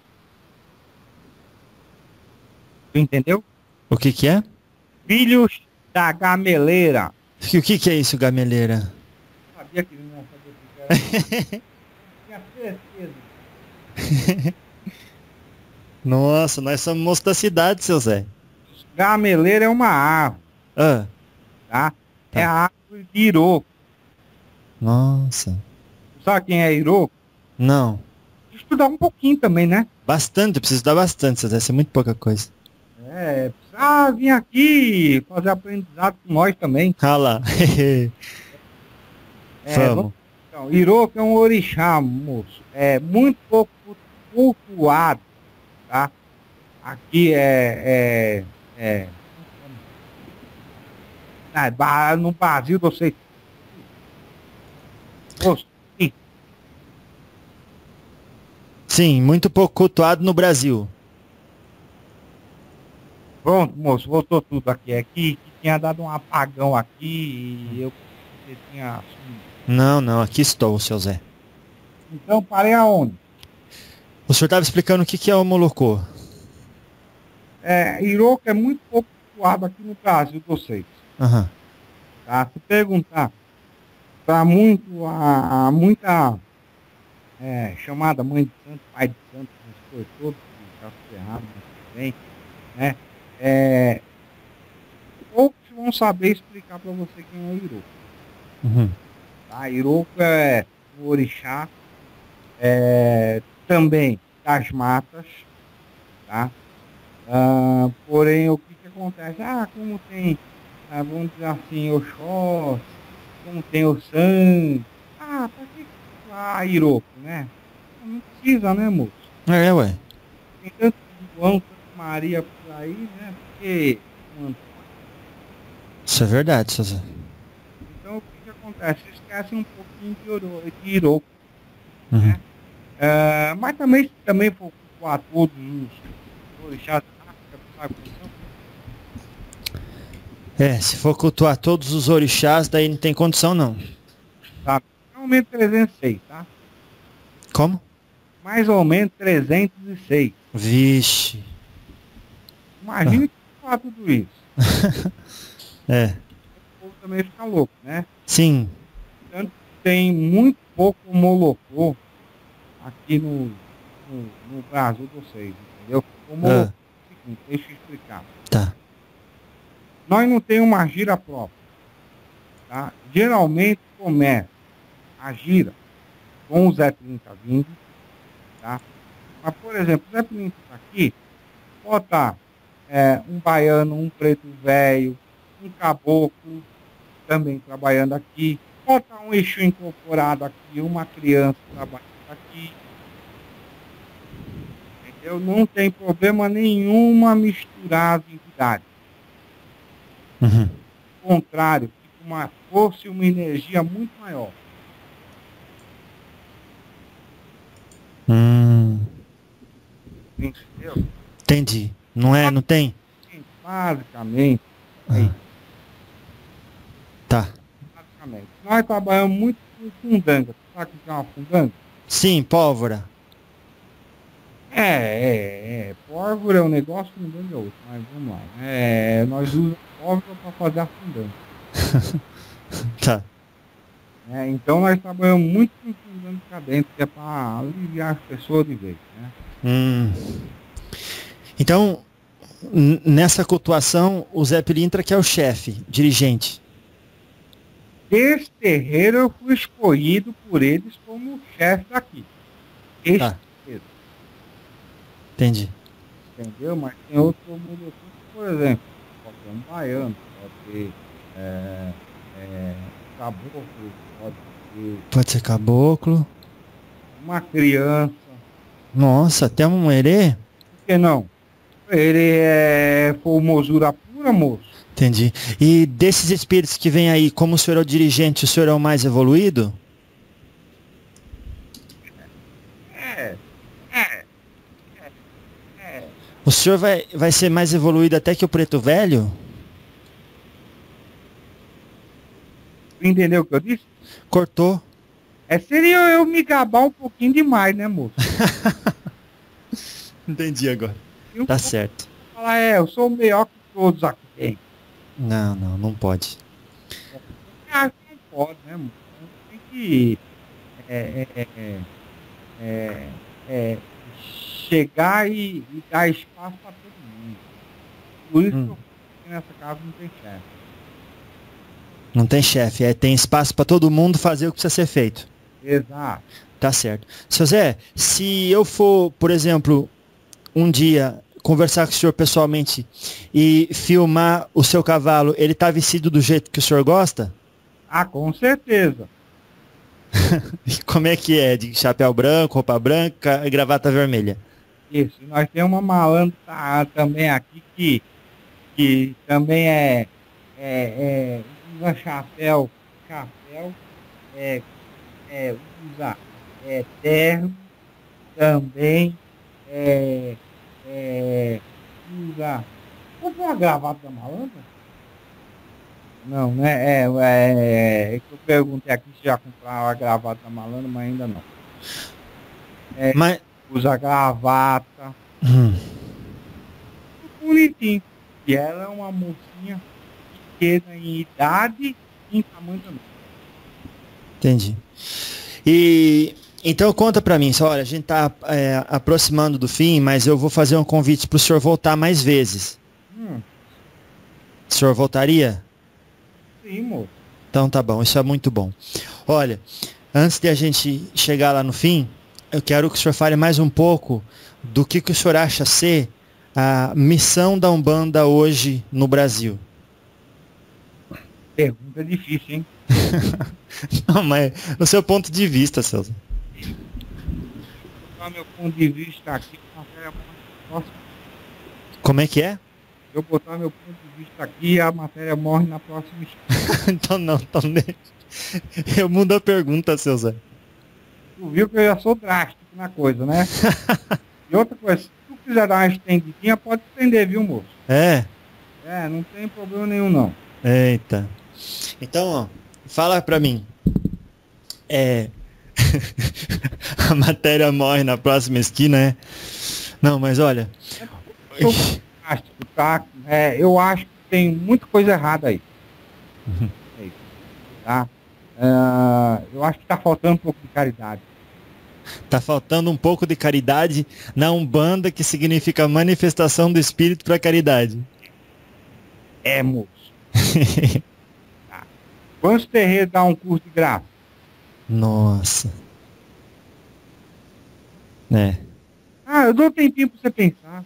Tu entendeu? O que é? Filhos da gameleira. O que é isso, gameleira? Eu sabia que ele não ia saber o que era. Tinha certeza. Nossa, nós somos moço da cidade, seu Zé. Gameleira é uma árvore, Ah, tá? Tá. É a árvore de Iroco. nossa. Sabe quem é Iroco? Não. Estudar um pouquinho também, né? Bastante, eu preciso estudar bastante, seu Zé. Isso é muito pouca coisa. Precisa vir aqui fazer aprendizado com nós também. Ah lá. Vamos. Então, Iroco é um orixá, moço. É muito pouco cultuado, tá? Aqui no Brasil, você... Moço, sim, Sim, muito pouco cultuado no Brasil. pronto, moço, voltou tudo aqui. É que tinha dado um apagão aqui e você tinha assumido. Não, aqui estou, seu Zé. Então, parei aonde? O senhor estava explicando o que é o Molocô. Iroco é muito pouco cultuado aqui no Brasil, vocês. Aham. Tá? Se perguntar para muita chamada mãe de santo, pai de santo, essas coisas todas, que já se errado, mas bem, né? Poucos vão saber explicar para você quem é o Iroco. Uhum. Tá? Iroco é o orixá também das matas, tá? Porém, o que acontece? Como tem, vamos dizer assim, Oxóssi, como tem o sangue, pra que Iroco, né? Não precisa, né, moço? Ué. Tem tanto João, tanto Maria por aí, né? Porque, Isso é verdade, seu Zé. então, o que acontece? Esquece um pouquinho de Iroco, Uhum. né? Mas também for cultuar todos os orixás da África, sabe como são? Se for cultuar todos os orixás, daí não tem condição, não. Sabe? Mais ou menos 306, tá? Como? Mais ou menos 306. Vixe. Imagina que falar tudo isso. O povo também fica louco, né? Sim. Tanto que tem muito pouco molocô aqui no no Brasil de vocês, entendeu? Como seguinte, deixa eu explicar. Tá. Nós não temos uma gira própria, tá? Geralmente começa a gira com o Zé Pilintra vindo, tá? Mas, por exemplo, o Zé Pilintra tá aqui, bota um baiano, um preto velho, um caboclo também trabalhando aqui, bota um Exu incorporado aqui, uma criança trabalhando aqui. Entendeu? Não tem problema nenhuma misturar as entidades. Uhum. Ao contrário, fica uma força e uma energia muito maior. Entendeu? Entendi. Não é? Não tem? Basicamente, Tá. basicamente. Nós trabalhamos muito com fundanga. Você sabe o que é uma fundanga? Sim, pólvora. Pólvora é um negócio, fundanga é outro. Mas vamos lá. Nós usamos pólvora para fazer a fundanga. Tá. Então nós trabalhamos muito com fundanga cá dentro, que é para aliviar as pessoas de vez, né? Então, nessa cultuação, o Zé Pilintra que é o chefe, dirigente. Esse terreiro eu fui escolhido por eles como chefe daqui. Tá. Terreiro, Entendi. entendeu? Mas tem outro mundo, por exemplo, pode ter um baiano, pode ter caboclo, pode ter Pode ser caboclo. uma criança, Nossa, até um herê? por que não? Ele é formosura pura, moço. Entendi. E desses espíritos que vêm aí, como o senhor é o dirigente, o senhor é o mais evoluído? O senhor vai ser mais evoluído até que o preto velho? Entendeu o que eu disse? Cortou. Seria eu me gabar um pouquinho demais, né, moço? Entendi agora. E um Tá pouco certo. falar, eu sou o melhor que todos aqui tem. Não pode. Acho que não pode, né, moço? Tem que chegar e dar espaço para todo mundo. Por isso que eu que nessa casa não tem chefe. Não tem chefe, tem espaço para todo mundo fazer o que precisa ser feito. Exato. Tá certo. Seu Zé, se eu for, por exemplo, um dia conversar com o senhor pessoalmente e filmar o seu cavalo, ele tá vestido do jeito que o senhor gosta? Ah, com certeza. E como é que é? De chapéu branco, roupa branca e gravata vermelha? Isso. E nós temos uma malandra também aqui que também usa chapéu, usa terno, também usa. Comprou uma gravata da malandra? Não, né? É que eu perguntei aqui se já compraram a gravata da malandra, mas ainda não. Mas... Usa gravata. Bonitinho. E ela é uma mocinha pequena em idade e em tamanho também. Entendi. E então conta pra mim, só, olha, a gente tá aproximando do fim, mas eu vou fazer um convite pro senhor voltar mais vezes. O senhor voltaria? Sim, moço. Então tá bom, isso é muito bom. Olha, antes de a gente chegar lá no fim, eu quero que o senhor fale mais um pouco do que o senhor acha ser a missão da Umbanda hoje no Brasil. Pergunta difícil, hein? Não, mas no seu ponto de vista, Celso. Vou botar meu ponto de vista aqui. Como é que é? Eu botar meu ponto de vista aqui, a matéria morre na próxima esquina. Então não, eu mudo a pergunta, seu Zé. Tu viu que eu já sou drástico na coisa, né? E outra coisa, se tu quiser dar uma estendidinha, pode estender, viu, moço? Não tem problema nenhum, não. Eita. Então, ó, fala pra mim. A matéria morre na próxima esquina, é? Não, mas olha... Eu sou drástico, tá? Eu acho que tem muita coisa errada aí. Tá? Eu acho que tá faltando um pouco de caridade. Tá faltando um pouco de caridade na Umbanda, que significa manifestação do Espírito para caridade. É, moço. Tá. Quantos terreiros dá um curso de graça? Nossa. É. Ah, eu dou um tempinho pra você pensar.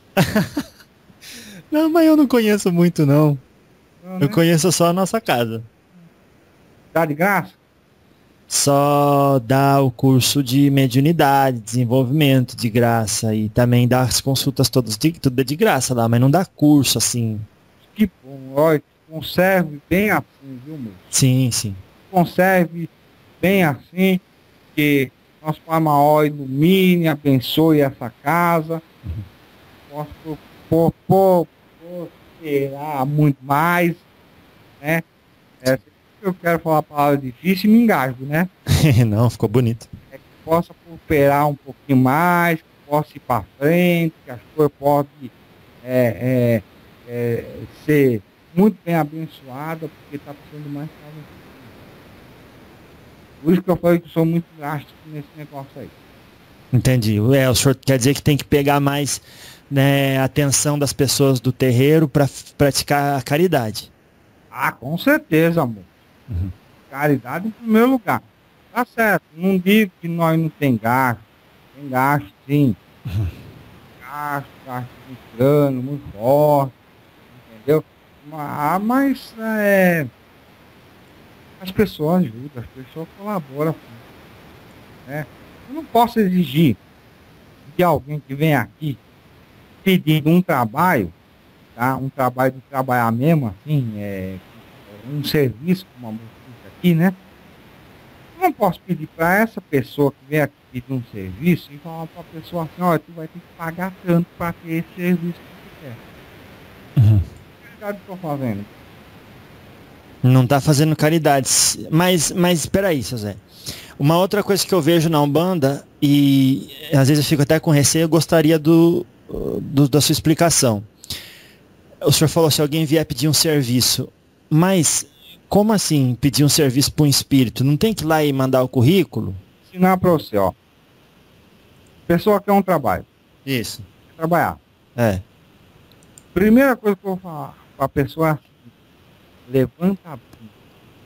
Não, mas eu não conheço muito, não. Não, Eu né? conheço só a nossa casa. Dá de graça? Só dá o curso de mediunidade, desenvolvimento de graça e também dá as consultas todas, tudo é de graça lá, mas não dá curso assim. Que bom. Olha, conserve bem assim, viu, moço? Sim, sim. Conserve bem assim, que nosso Pai Maior ilumine, abençoe essa casa. Posso prosperar muito mais, né? É, eu quero falar a palavra difícil e me engasgo, né? Não, ficou bonito. É que possa prosperar um pouquinho mais, que possa ir para frente, que as coisas possam ser muito bem abençoadas, porque está precisando mais para você. Por isso que eu falei que eu sou muito drástico nesse negócio aí. Entendi. É, o senhor quer dizer que tem que pegar mais, né, a atenção das pessoas do terreiro para praticar a caridade. Ah, com certeza, amor. Uhum. Caridade em primeiro lugar. Tá certo. Não digo que nós não tem gasto. Tem gasto, sim. Gasto muito grande, muito forte. Entendeu? Mas as pessoas ajudam, as pessoas colaboram. Né? Eu não posso exigir de alguém que vem aqui pedindo um trabalho, tá? Um trabalho de trabalhar mesmo, assim, um serviço, como a moça disse aqui, né? Eu não posso pedir para essa pessoa que vem aqui pedir um serviço e falar para a pessoa assim, olha, tu vai ter que pagar tanto para ter esse serviço que tu quer. Uhum. Que caridade eu estou fazendo? Não tá fazendo caridades. Mas espera aí, seu Zé. Uma outra coisa que eu vejo na Umbanda, e às vezes eu fico até com receio, eu gostaria da sua explicação. O senhor falou se alguém vier pedir um serviço, mas como assim pedir um serviço para um espírito? Não tem que ir lá e mandar o currículo? Ensinar para você, ó. Pessoa quer um trabalho, Isso. quer trabalhar. É. Primeira coisa que eu vou falar para a pessoa é a seguinte, levanta a bunda.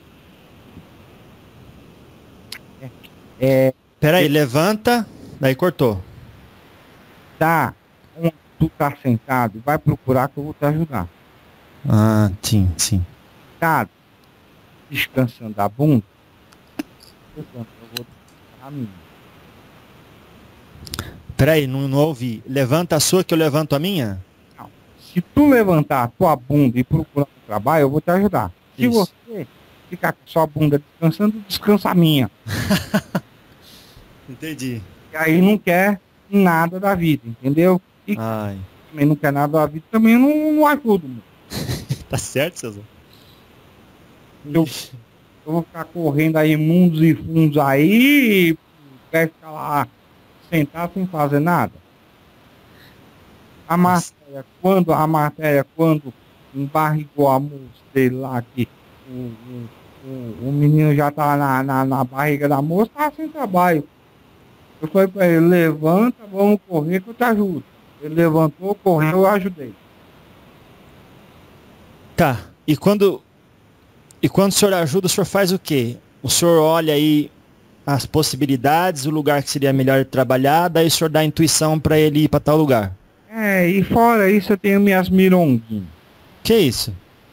Peraí, levanta, daí cortou. Tá onde tu tá sentado, vai procurar que eu vou te ajudar. Ah, sim, sim. Tá descansando a bunda, eu vou descansar a minha. Peraí, não ouvi. Levanta a sua que eu levanto a minha? Não. Se tu levantar a tua bunda e procurar um trabalho, eu vou te ajudar. Se Isso. você ficar com sua bunda descansando, descansa a minha. Entendi. E aí não quer nada da vida, entendeu? E Ai. também não quer nada da vida, também não ajuda. Mano. Tá certo, seu Zé? Eu vou ficar correndo aí mundos e fundos aí e quer ficar lá sentado sem fazer nada. A matéria, quando embarrigou a moça dele lá, que o menino já tá na barriga da moça, tá sem trabalho. Eu falei pra ele, levanta, vamos correr que eu te ajudo. Ele levantou, correu, eu ajudei. Tá. E quando o senhor ajuda, o senhor faz o quê? O senhor olha aí as possibilidades, o lugar que seria melhor trabalhar, daí o senhor dá a intuição para ele ir para tal lugar. E fora isso eu tenho minhas mironguinhas. Que isso?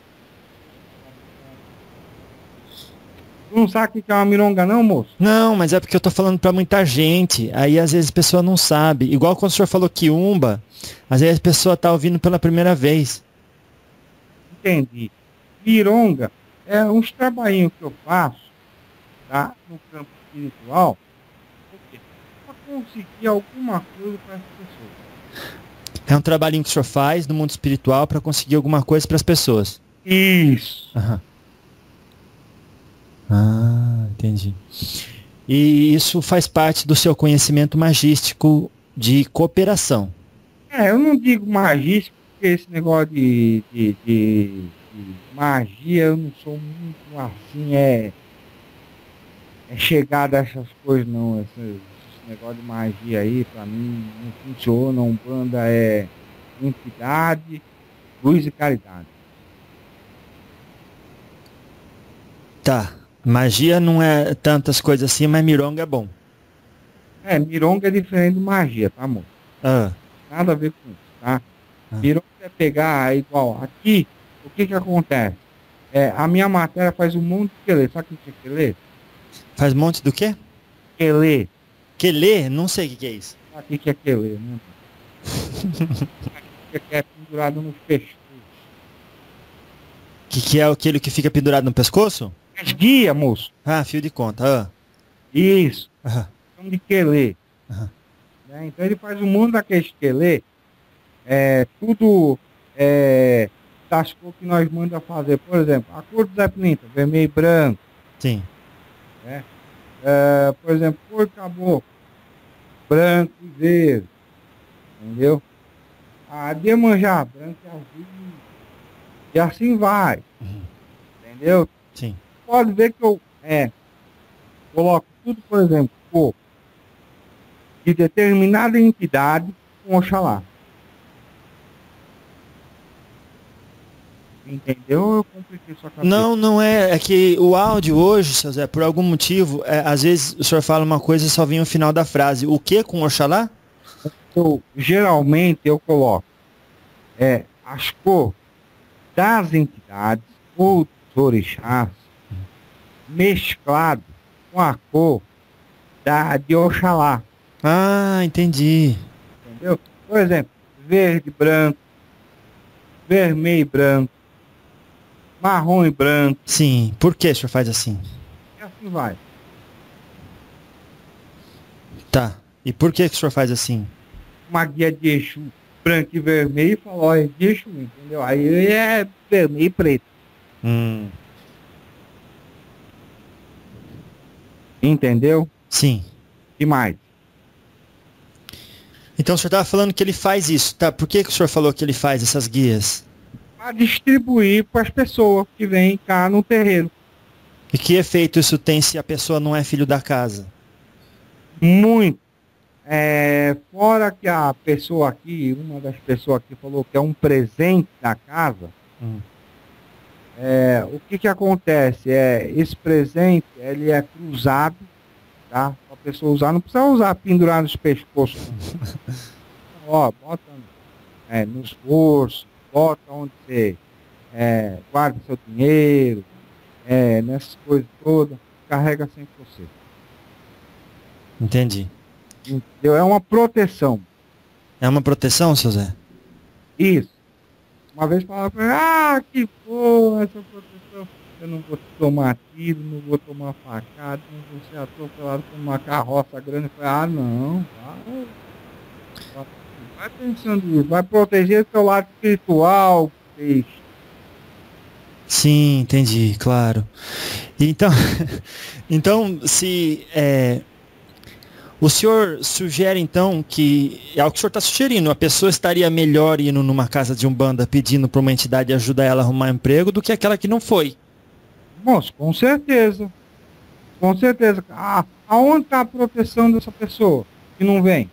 Tu não sabe o que é uma mironga não, moço? Não, mas é porque eu tô falando para muita gente. Aí às vezes a pessoa não sabe. Igual quando o senhor falou quiumba, às vezes a pessoa tá ouvindo pela primeira vez. Entendi. Mironga é uns trabalhinhos que eu faço, tá? No campo espiritual, para conseguir alguma coisa para as pessoas. É um trabalhinho que o senhor faz no mundo espiritual para conseguir alguma coisa para as pessoas. Isso. Aham. Ah, entendi. E isso faz parte do seu conhecimento magístico de cooperação. Eu não digo magístico, porque esse negócio de magia, eu não sou muito assim, chegado a essas coisas não, esses negócio de magia aí, pra mim, não funciona. Umbanda é entidade, luz e caridade. Tá. Magia não é tantas coisas assim, mas mironga é bom. Mironga é diferente de magia, tá, amor? Ah, Nada a ver com isso, tá? Ah. Mironga é pegar, igual aqui, o que que acontece? A minha matéria faz um monte de quelê. Sabe o que é quelê? faz um monte do quê? Quelê. Quelê? Não sei o que é isso. Sabe o que é quelê, né? Que é pendurado nos pescoços. Que é aquele que fica pendurado no pescoço? As guias, moço. Ah, fio de conta. Isso. Ah. Chama de quelê. Aham. Né? Então ele faz um monte daqueles quelê. Tudo das cores que nós manda fazer. Por exemplo, a cor do Zé Plinta, vermelho e branco. Sim. Por exemplo, cor de caboclo, branco e verde. Entendeu? A de Iemanjá, branco e azul. E assim vai. Entendeu? Sim. Pode ver que eu coloco tudo, por exemplo, cor de determinada entidade com Oxalá. Entendeu? Ou eu compliquei sua cabeça? Não, não é. É que o áudio hoje, seu Zé, por algum motivo, às vezes o senhor fala uma coisa e só vem o final da frase. O que com Oxalá? Geralmente eu coloco as cores das entidades ou dos orixás mesclado com a cor de Oxalá. Ah, entendi. Entendeu? Por exemplo, verde e branco, vermelho e branco, marrom e branco, Sim. Por que o senhor faz assim? e assim vai. Tá. E por que o senhor faz assim? Uma guia de Exu branco e vermelho e fala, ó, é de Exu, entendeu? Aí é vermelho e preto. Entendeu? Sim. Demais. Então o senhor estava falando que ele faz isso, tá? Por que o senhor falou que ele faz essas guias? Para distribuir para as pessoas que vêm cá no terreiro. E que efeito isso tem se a pessoa não é filho da casa? Muito. Fora que a pessoa aqui, uma das pessoas aqui falou que é um presente da casa, o que que acontece? Esse presente, ele é cruzado, tá? A pessoa usar, não precisa usar pendurar nos pescoços. Ó, bota nos bolsos, bota onde você guarda seu dinheiro, nessas coisas todas, carrega sempre você. Entendi. Entendeu? É uma proteção. É uma proteção, seu Zé? Isso. Uma vez falaram pra mim, que porra, essa proteção. Eu não vou tomar tiro, não vou tomar facada, não vou ser atropelado por uma carroça grande. Eu falei, não, vai pensando nisso, vai proteger o seu lado espiritual, peixe. Sim, entendi, claro. Então, então se o senhor sugere então que é o que o senhor está sugerindo, a pessoa estaria melhor indo numa casa de umbanda pedindo para uma entidade ajudar ela a arrumar emprego do que aquela que não foi. Moço, com certeza. Com certeza. Aonde está a proteção dessa pessoa que não vem?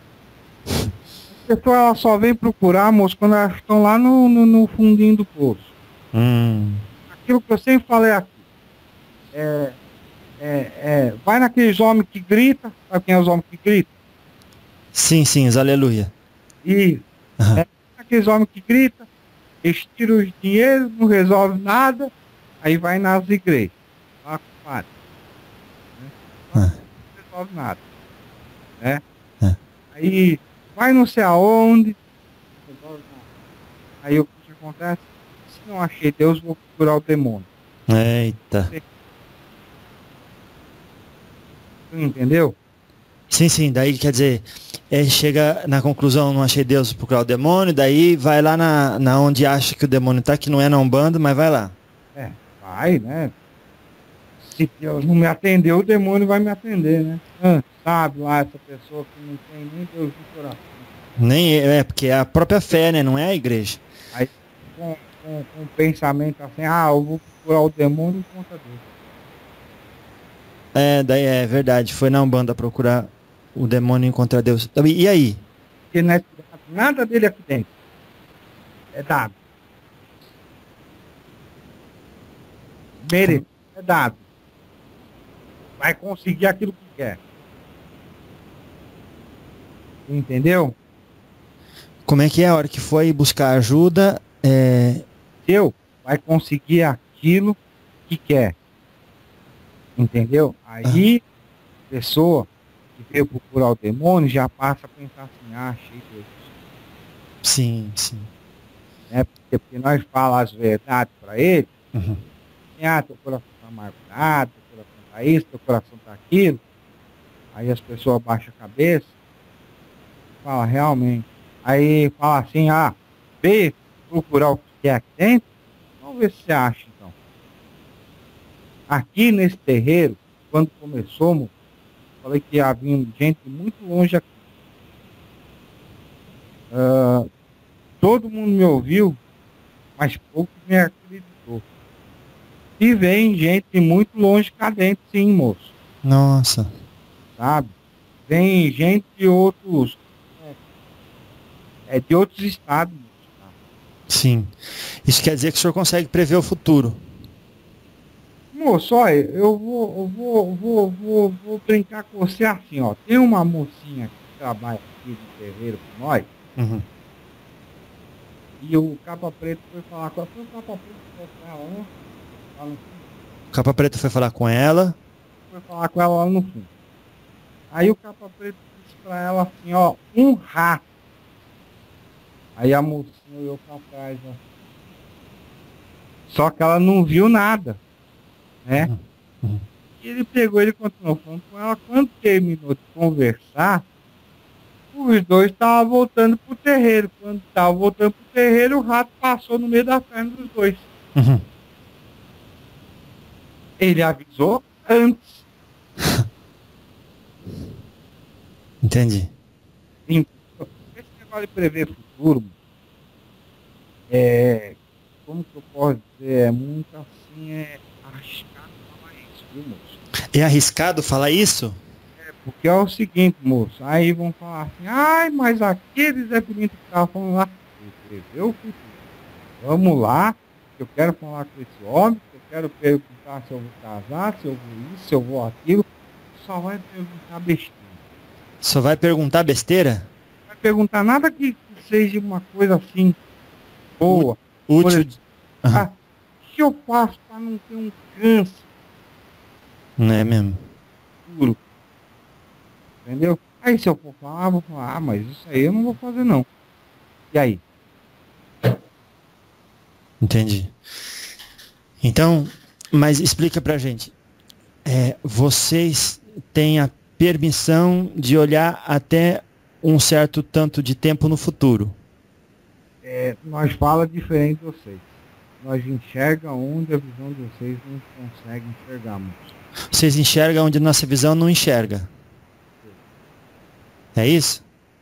A pessoa ela só vem procurar, moço, quando elas estão lá no fundinho do poço. Aquilo que eu sempre falei aqui. Vai naqueles homens que gritam. Sabe quem é os homens que gritam? Sim, sim, os aleluia. E aqueles homens que gritam, eles tiram os dinheiros, não resolvem nada, aí vai nas igrejas. Lá com o padre. Não resolve nada. Né? Aí vai não sei aonde, não resolve nada. Aí o que acontece? Se não achei Deus, vou procurar o demônio. Eita. Tu entendeu? Sim, sim, daí quer dizer, chega na conclusão, não achei Deus, vou procurar o demônio, daí vai lá na onde acha que o demônio tá, que não é na Umbanda, mas vai lá. Vai, né? Se Deus não me atendeu, o demônio vai me atender, né? Sabe lá essa pessoa que não tem nem Deus no coração. Nem porque é a própria fé, né? Não é a igreja. Aí com um pensamento assim, eu vou procurar o demônio e conta Deus. Daí é verdade, foi na Umbanda procurar o demônio encontra Deus. E aí? Porque não é tirado nada dele aqui dentro. É dado. Merecido é dado. Vai conseguir aquilo que quer. Entendeu? Como é que é a hora que foi buscar ajuda? Vai conseguir aquilo que quer. Entendeu? Aí, a pessoa que veio procurar o demônio já passa a pensar assim, achei Deus. Sim, sim. Né? Porque nós falamos as verdades para ele, Uhum. teu coração está amargurado, teu coração está isso, teu coração está aquilo. Aí as pessoas baixam a cabeça, fala realmente. Aí fala assim, veio procurar o que é aqui dentro, vamos ver se você acha então. Aqui nesse terreiro, quando começou, falei que havia gente muito longe aqui. Todo mundo me ouviu, mas pouco me acreditou. E vem gente muito longe cá dentro, sim, moço. Nossa. Sabe? Vem gente de outros estados, moço. Tá? Sim. Isso quer dizer que o senhor consegue prever o futuro. Moço, olha, eu vou brincar com você assim, ó. Tem uma mocinha que trabalha aqui no terreiro com nós, Uhum. e o Capa Preto foi falar com ela. Foi o Capa Preto que foi com ela, né? Lá no fundo. O Capa Preta foi falar com ela. Foi falar com ela lá no fundo. Aí o Capa Preto disse pra ela assim, ó, um rato. Aí a mocinha olhou pra trás, ó. Só que ela não viu nada, né? Uhum. E ele pegou, ele continuou falando com ela. Quando terminou de conversar, os dois estavam voltando pro terreiro. Quando estavam voltando pro terreiro, o rato passou no meio da perna dos dois. Uhum. Ele avisou antes. Entendi. Esse negócio de prever futuro, como que eu posso dizer, é muito assim, arriscado falar isso, viu, moço? É arriscado falar isso? Porque é o seguinte, moço, aí vão falar assim, ai, mas aquele Zé Pilinto que estava falando lá, ele preveu o futuro. Vamos lá, eu quero falar com esse homem, eu quero perguntar se eu vou casar, se eu vou isso, se eu vou aquilo, só vai perguntar besteira. Só vai perguntar besteira? Não vai perguntar nada que seja uma coisa assim, boa. Útil. Uhum. O que eu faço para não ter um câncer Não é mesmo? puro? Entendeu? Aí se eu for falar, vou falar, mas isso aí eu não vou fazer não. E aí? Entendi. Então, mas explica pra gente. Vocês têm a permissão de olhar até um certo tanto de tempo no futuro. Nós fala diferente de vocês. Nós enxerga onde a visão de vocês não consegue enxergar muito. Vocês enxergam onde nossa visão não enxerga. É isso?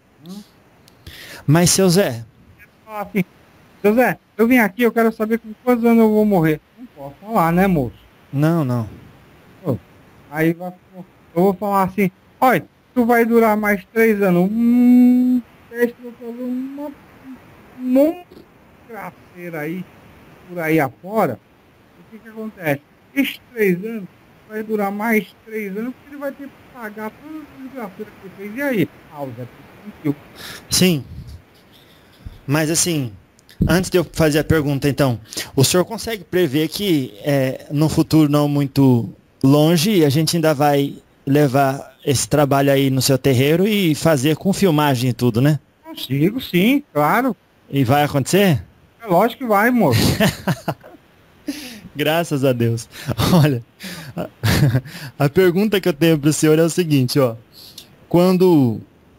Mas, seu Zé... Fala assim, seu Zé, eu vim aqui, eu quero saber com quantos anos eu vou morrer. Não posso falar, né, moço? Não. Aí eu vou falar assim, olha, tu vai durar mais 3 anos. Teste pra fazer uma monstraceira aí, por aí afora. O que acontece? Esses 3 anos vai durar mais 3 anos, porque ele vai ter que pagar todas as desgraceiras que ele fez. E aí? O Zé sentiu. Sim. Mas assim, antes de eu fazer a pergunta, então, o senhor consegue prever que no futuro não muito longe, a gente ainda vai levar esse trabalho aí no seu terreiro e fazer com filmagem e tudo, né? Consigo, sim, claro. E vai acontecer? É lógico que vai, moço. Graças a Deus. Olha, a pergunta que eu tenho para o senhor é o seguinte, ó. Quando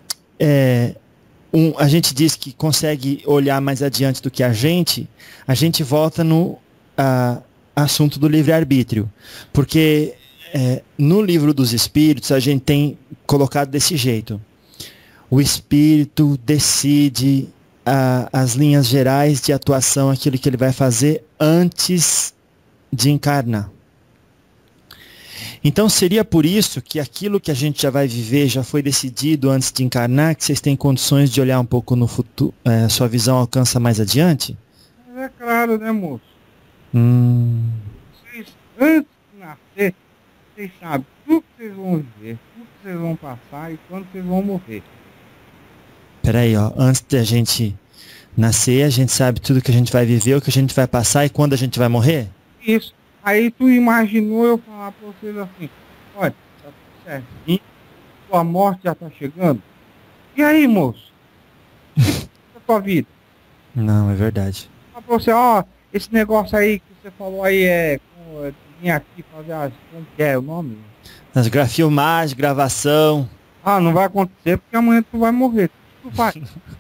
a gente diz que consegue olhar mais adiante do que a gente volta no assunto do livre-arbítrio. Porque no livro dos Espíritos a gente tem colocado desse jeito. O Espírito decide as linhas gerais de atuação, aquilo que ele vai fazer antes de encarnar. Então seria por isso que aquilo que a gente já vai viver já foi decidido antes de encarnar, que vocês têm condições de olhar um pouco no futuro, sua visão alcança mais adiante? Mas é claro, né, moço? Vocês, antes de nascer, vocês sabem tudo que vocês vão viver, tudo que vocês vão passar e quando vocês vão morrer. Peraí, ó, antes da gente nascer, a gente sabe tudo que a gente vai viver, o que a gente vai passar e quando a gente vai morrer? Isso. Aí tu imaginou eu falar pra vocês assim, olha, tá tudo certinho, sua morte já tá chegando. E aí, moço? A tua vida? Não, é verdade. Fala pra você, ó, esse negócio aí que você falou aí vir aqui fazer as. Como que é o nome? As filmagem, gravação. Ah, não vai acontecer porque amanhã tu vai morrer. Tu faz.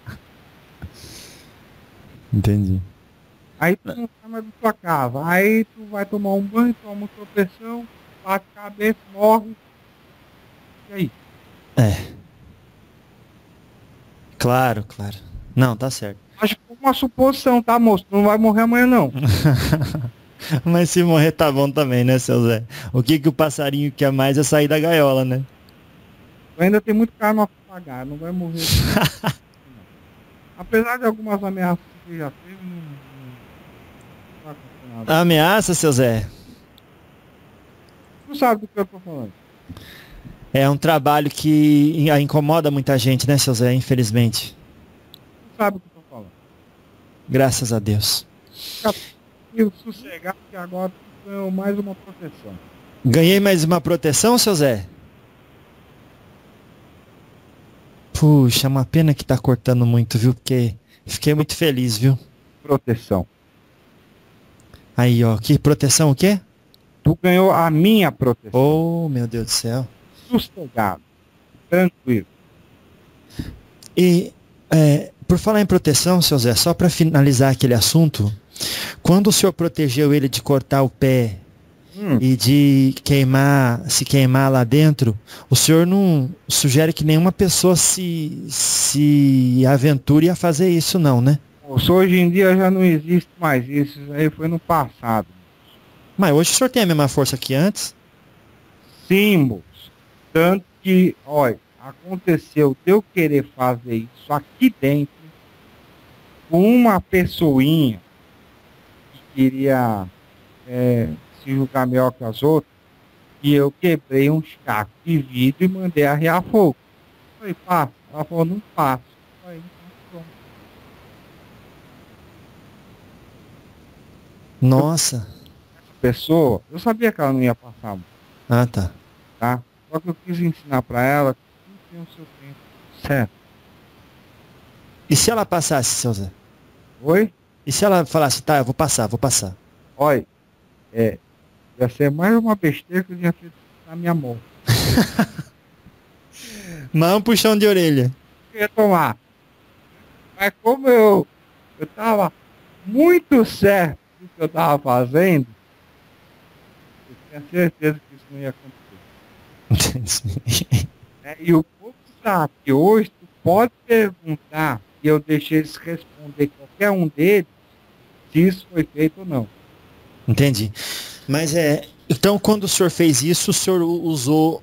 Entendi. Aí tu não sai mais da tua casa. Aí tu vai tomar um banho, toma uma tropeção, bate a cabeça, morre. E aí? Claro, claro. Não, tá certo. Acho que é uma suposição, tá, moço? Tu não vai morrer amanhã, não. Mas se morrer tá bom também, né, seu Zé? O que o passarinho quer mais é sair da gaiola, né? Tu ainda tem muito karma pra pagar, não vai morrer. Não. Apesar de algumas ameaças que você já teve, não vai acontecer nada. Ameaça, seu Zé? Tu sabe do que eu tô falando. É um trabalho que incomoda muita gente, né, seu Zé? Infelizmente. Tu sabe do que eu tô falando. Graças a Deus. E sossegar que agora tu ganhou mais uma proteção. Ganhei mais uma proteção, seu Zé? Puxa, uma pena que tá cortando muito, viu? Porque fiquei muito feliz, viu? Proteção. Aí, ó, que proteção o quê? Tu ganhou a minha proteção. Oh, meu Deus do céu. Sossegado. Tranquilo. E, por falar em proteção, seu Zé, só para finalizar aquele assunto, quando o senhor protegeu ele de cortar o pé e de se queimar lá dentro, o senhor não sugere que nenhuma pessoa se aventure a fazer isso não, né? Moço, hoje em dia já não existe mais isso. Isso aí foi no passado. Mas hoje o senhor tem a mesma força que antes? Sim, moço. Tanto que, olha, aconteceu de eu querer fazer isso aqui dentro com uma pessoinha que queria se julgar melhor que as outras, e eu quebrei uns cacos de vidro e mandei arrear fogo. Falei, passa. Ela falou, não passo. Falei, então pronto. Nossa. Essa pessoa, eu sabia que ela não ia passar, Ah, tá. tá? Só que eu quis ensinar pra ela que tudo tem o seu tempo certo. E se ela passasse, seu Zé? Oi? E se ela falasse, tá, eu vou passar. Olha, ia ser mais uma besteira que eu tinha feito na minha mão. Mas um puxão de orelha. Eu ia tomar. Mas como eu tava muito certo do que eu tava fazendo, eu tinha certeza que isso não ia acontecer. E o povo que tá aqui hoje, tu pode perguntar, e eu deixei eles responder qualquer um deles, se isso foi feito ou não. Entendi. Mas então quando o senhor fez isso, o senhor usou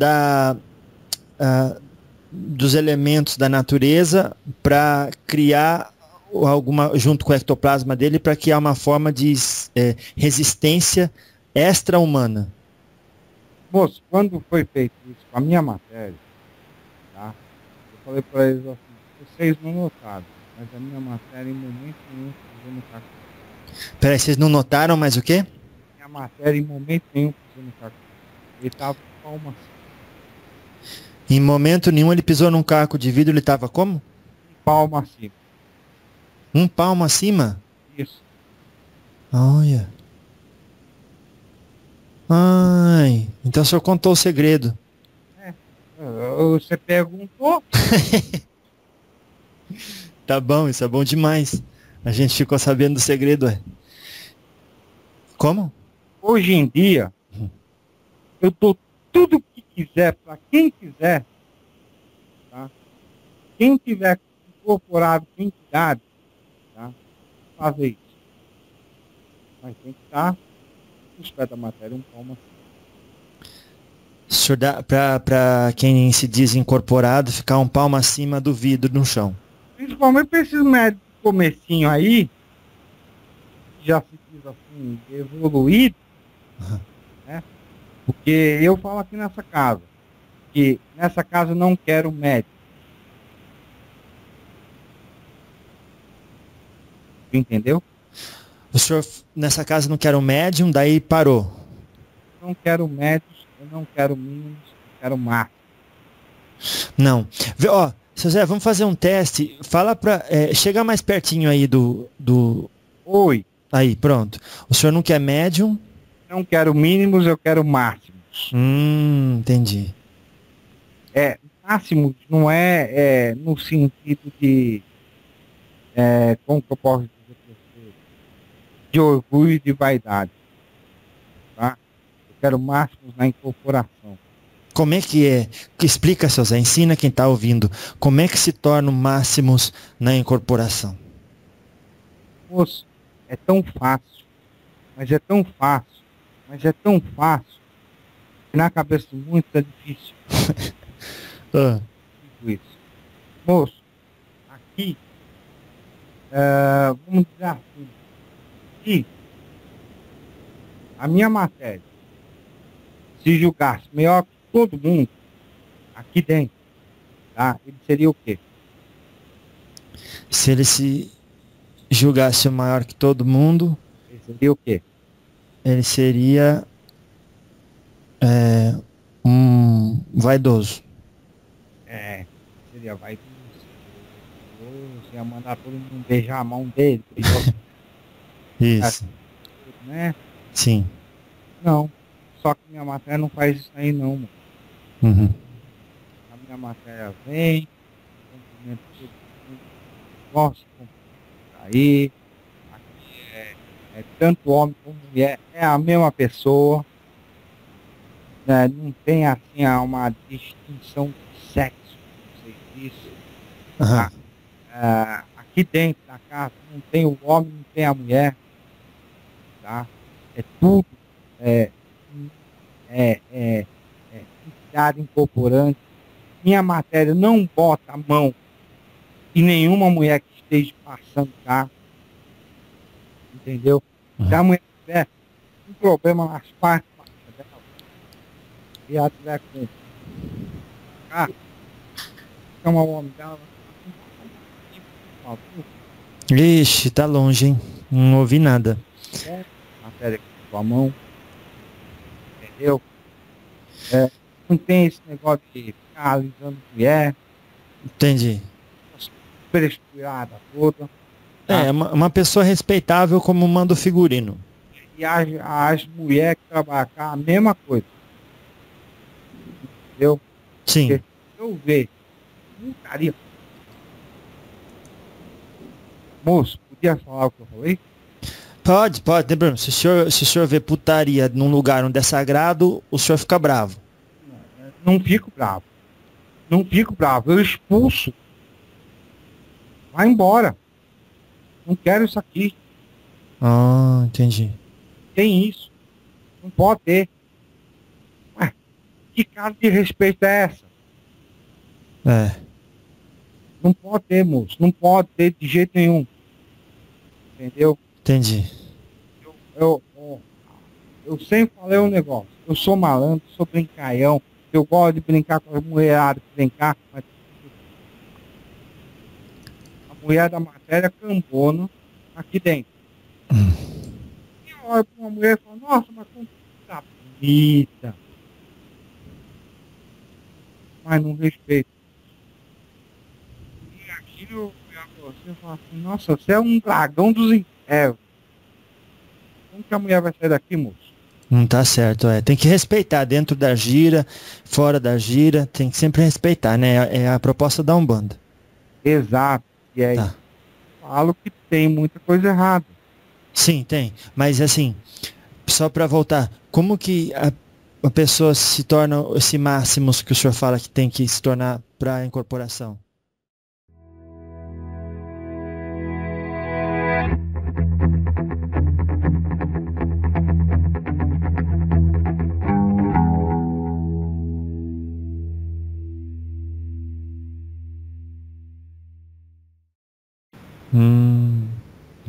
dos elementos da natureza para criar junto com o ectoplasma dele, para criar uma forma de resistência extra-humana. Moço, quando foi feito isso com a minha matéria, tá? Eu falei para eles assim, vocês não notaram, mas a minha matéria em momento nenhum pisou no caco. Peraí, vocês não notaram mais o quê? Minha matéria em momento nenhum pisou no caco. Ele tava com palma acima. Em momento nenhum ele pisou num caco de vidro, ele estava como? Palma acima. Um palmo acima? Isso. Olha. Ai, então o senhor contou o segredo. Você perguntou? Tá bom, isso é bom demais. A gente ficou sabendo do segredo, Como? Hoje em dia, eu dou tudo que quiser para quem quiser, tá? Quem tiver incorporado com entidade, tá? Fazer isso. Mas tem que estar os pés da matéria um palmo acima. senhor dá pra quem se diz incorporado ficar um palmo acima do vidro no chão. Principalmente para esses médicos de comecinho aí, que já se diz assim, evoluído, né? Porque eu falo aqui nessa casa, que nessa casa eu não quero médico. Entendeu? O senhor nessa casa não quer um médium, daí parou. Não quero médicos, eu não quero mínimos, eu quero máximos. Não. Ó, seu Zé, vamos fazer um teste. Fala chega mais pertinho aí do. Oi, Aí, pronto. O senhor não quer médium? não quero mínimos, eu quero máximos. Entendi. Máximos não é no sentido de, como que eu posso dizer pra você, de orgulho e de vaidade. Tá? Eu quero máximos na incorporação. Como é que é? Explica, seu Zé, ensina quem está ouvindo. Como é que se torna máximos na incorporação? Moço, é tão fácil, mas é tão fácil, mas é tão fácil, que na cabeça de muitos é difícil. Digo isso. Moço, aqui, vamos dizer assim, aqui, a minha matéria, se julgasse melhor que todo mundo, aqui dentro, tá? Ele seria o quê? Se ele se julgasse o maior que todo mundo, Ele seria o quê? ele seria um vaidoso. Seria vai você ia mandar todo mundo beijar a mão dele, Isso. né? Sim. Não, só que minha matéria não faz isso aí não, mano. Uhum. A minha matéria vem, cumprimento todo mundo, gosto de cumprimentar aí, aqui é tanto homem como mulher, é a mesma pessoa, né? Não tem assim uma distinção de sexo, não sei disso. Aham. Aqui dentro da casa não tem o homem, não tem a mulher, tá? É tudo entidade incorporante. Minha matéria não bota a mão em nenhuma mulher que esteja passando cá, entendeu? Se a mulher tiver um problema nas partes baixas dela, e ela tiver com cá, chama o homem dela, Ixi, tá longe, hein? Não ouvi nada. matéria com sua mão, entendeu? Não tem esse negócio de ficar alisando mulher, Entendi. frescurada toda. Uma pessoa respeitável como manda o figurino. E as mulheres que trabalham cá, a mesma coisa. Entendeu? Sim. Porque se eu ver putaria. Moço, podia falar o que eu falei? Pode, tem problema. Se o senhor vê putaria num lugar onde é sagrado, o senhor fica bravo. Não fico bravo. Não fico bravo. Eu expulso. Vai embora. Não quero isso aqui. Ah, entendi. Tem isso. Não pode ter. Ué, que cara de respeito é essa? Não pode ter, moço. Não pode ter de jeito nenhum. Entendeu? Entendi. Eu sempre falei um negócio. Eu sou malandro, sou brincalhão. Eu gosto de brincar com as mulheradas, brincar. Mas a mulher da matéria cambona aqui dentro. E eu olho pra uma mulher e falo, nossa, mas como tá bonita. Mas não respeito. E aqui eu olhar pra você e falar assim, nossa, você é um dragão dos infernos. Como que a mulher vai sair daqui, moço? Não tá certo, tem que respeitar dentro da gira, fora da gira, tem que sempre respeitar, né? É a proposta da Umbanda. Exato. E aí Tá. falo que tem muita coisa errada. Sim, tem. Mas assim, só para voltar, como que a pessoa se torna esse máximos que o senhor fala que tem que se tornar para a incorporação?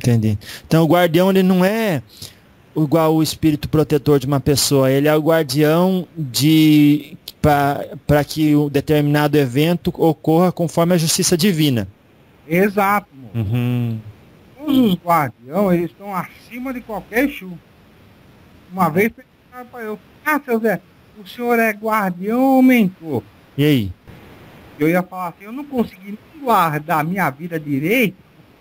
Entendi. Então o guardião, ele não é igual o espírito protetor de uma pessoa, ele é o guardião para que um determinado evento ocorra conforme a justiça divina. Exato, moço. Uhum. Todos os guardiões, eles estão acima de qualquer Exu. Uma vez perguntaram para eu, seu Zé, o senhor é guardião ou mentor? E aí? Eu ia falar assim, eu não consegui nem guardar minha vida direito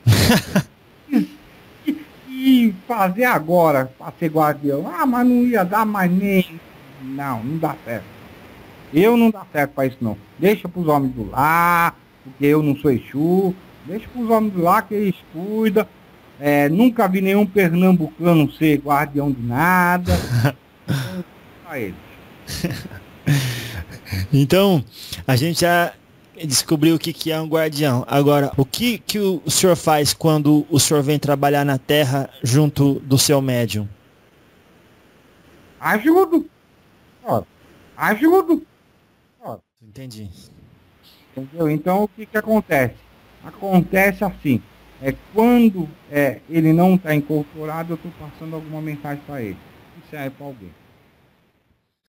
e fazer agora para ser guardião. Ah, mas não ia dar mais nem... Não dá certo. Eu não dá certo para isso não. Deixa pros homens do lar, porque eu não sou Exu. Deixa pros homens do lar que eles cuidam. Nunca vi nenhum pernambucano ser guardião de nada. Pra eles. Então, a gente já descobriu o que é um guardião. Agora, o que o senhor faz quando o senhor vem trabalhar na Terra junto do seu médium? Ajudo. Ajudo. Entendi. Entendeu? Então, o que acontece? Acontece assim. Quando ele não está incorporado, eu estou passando alguma mensagem para ele. Isso é para alguém.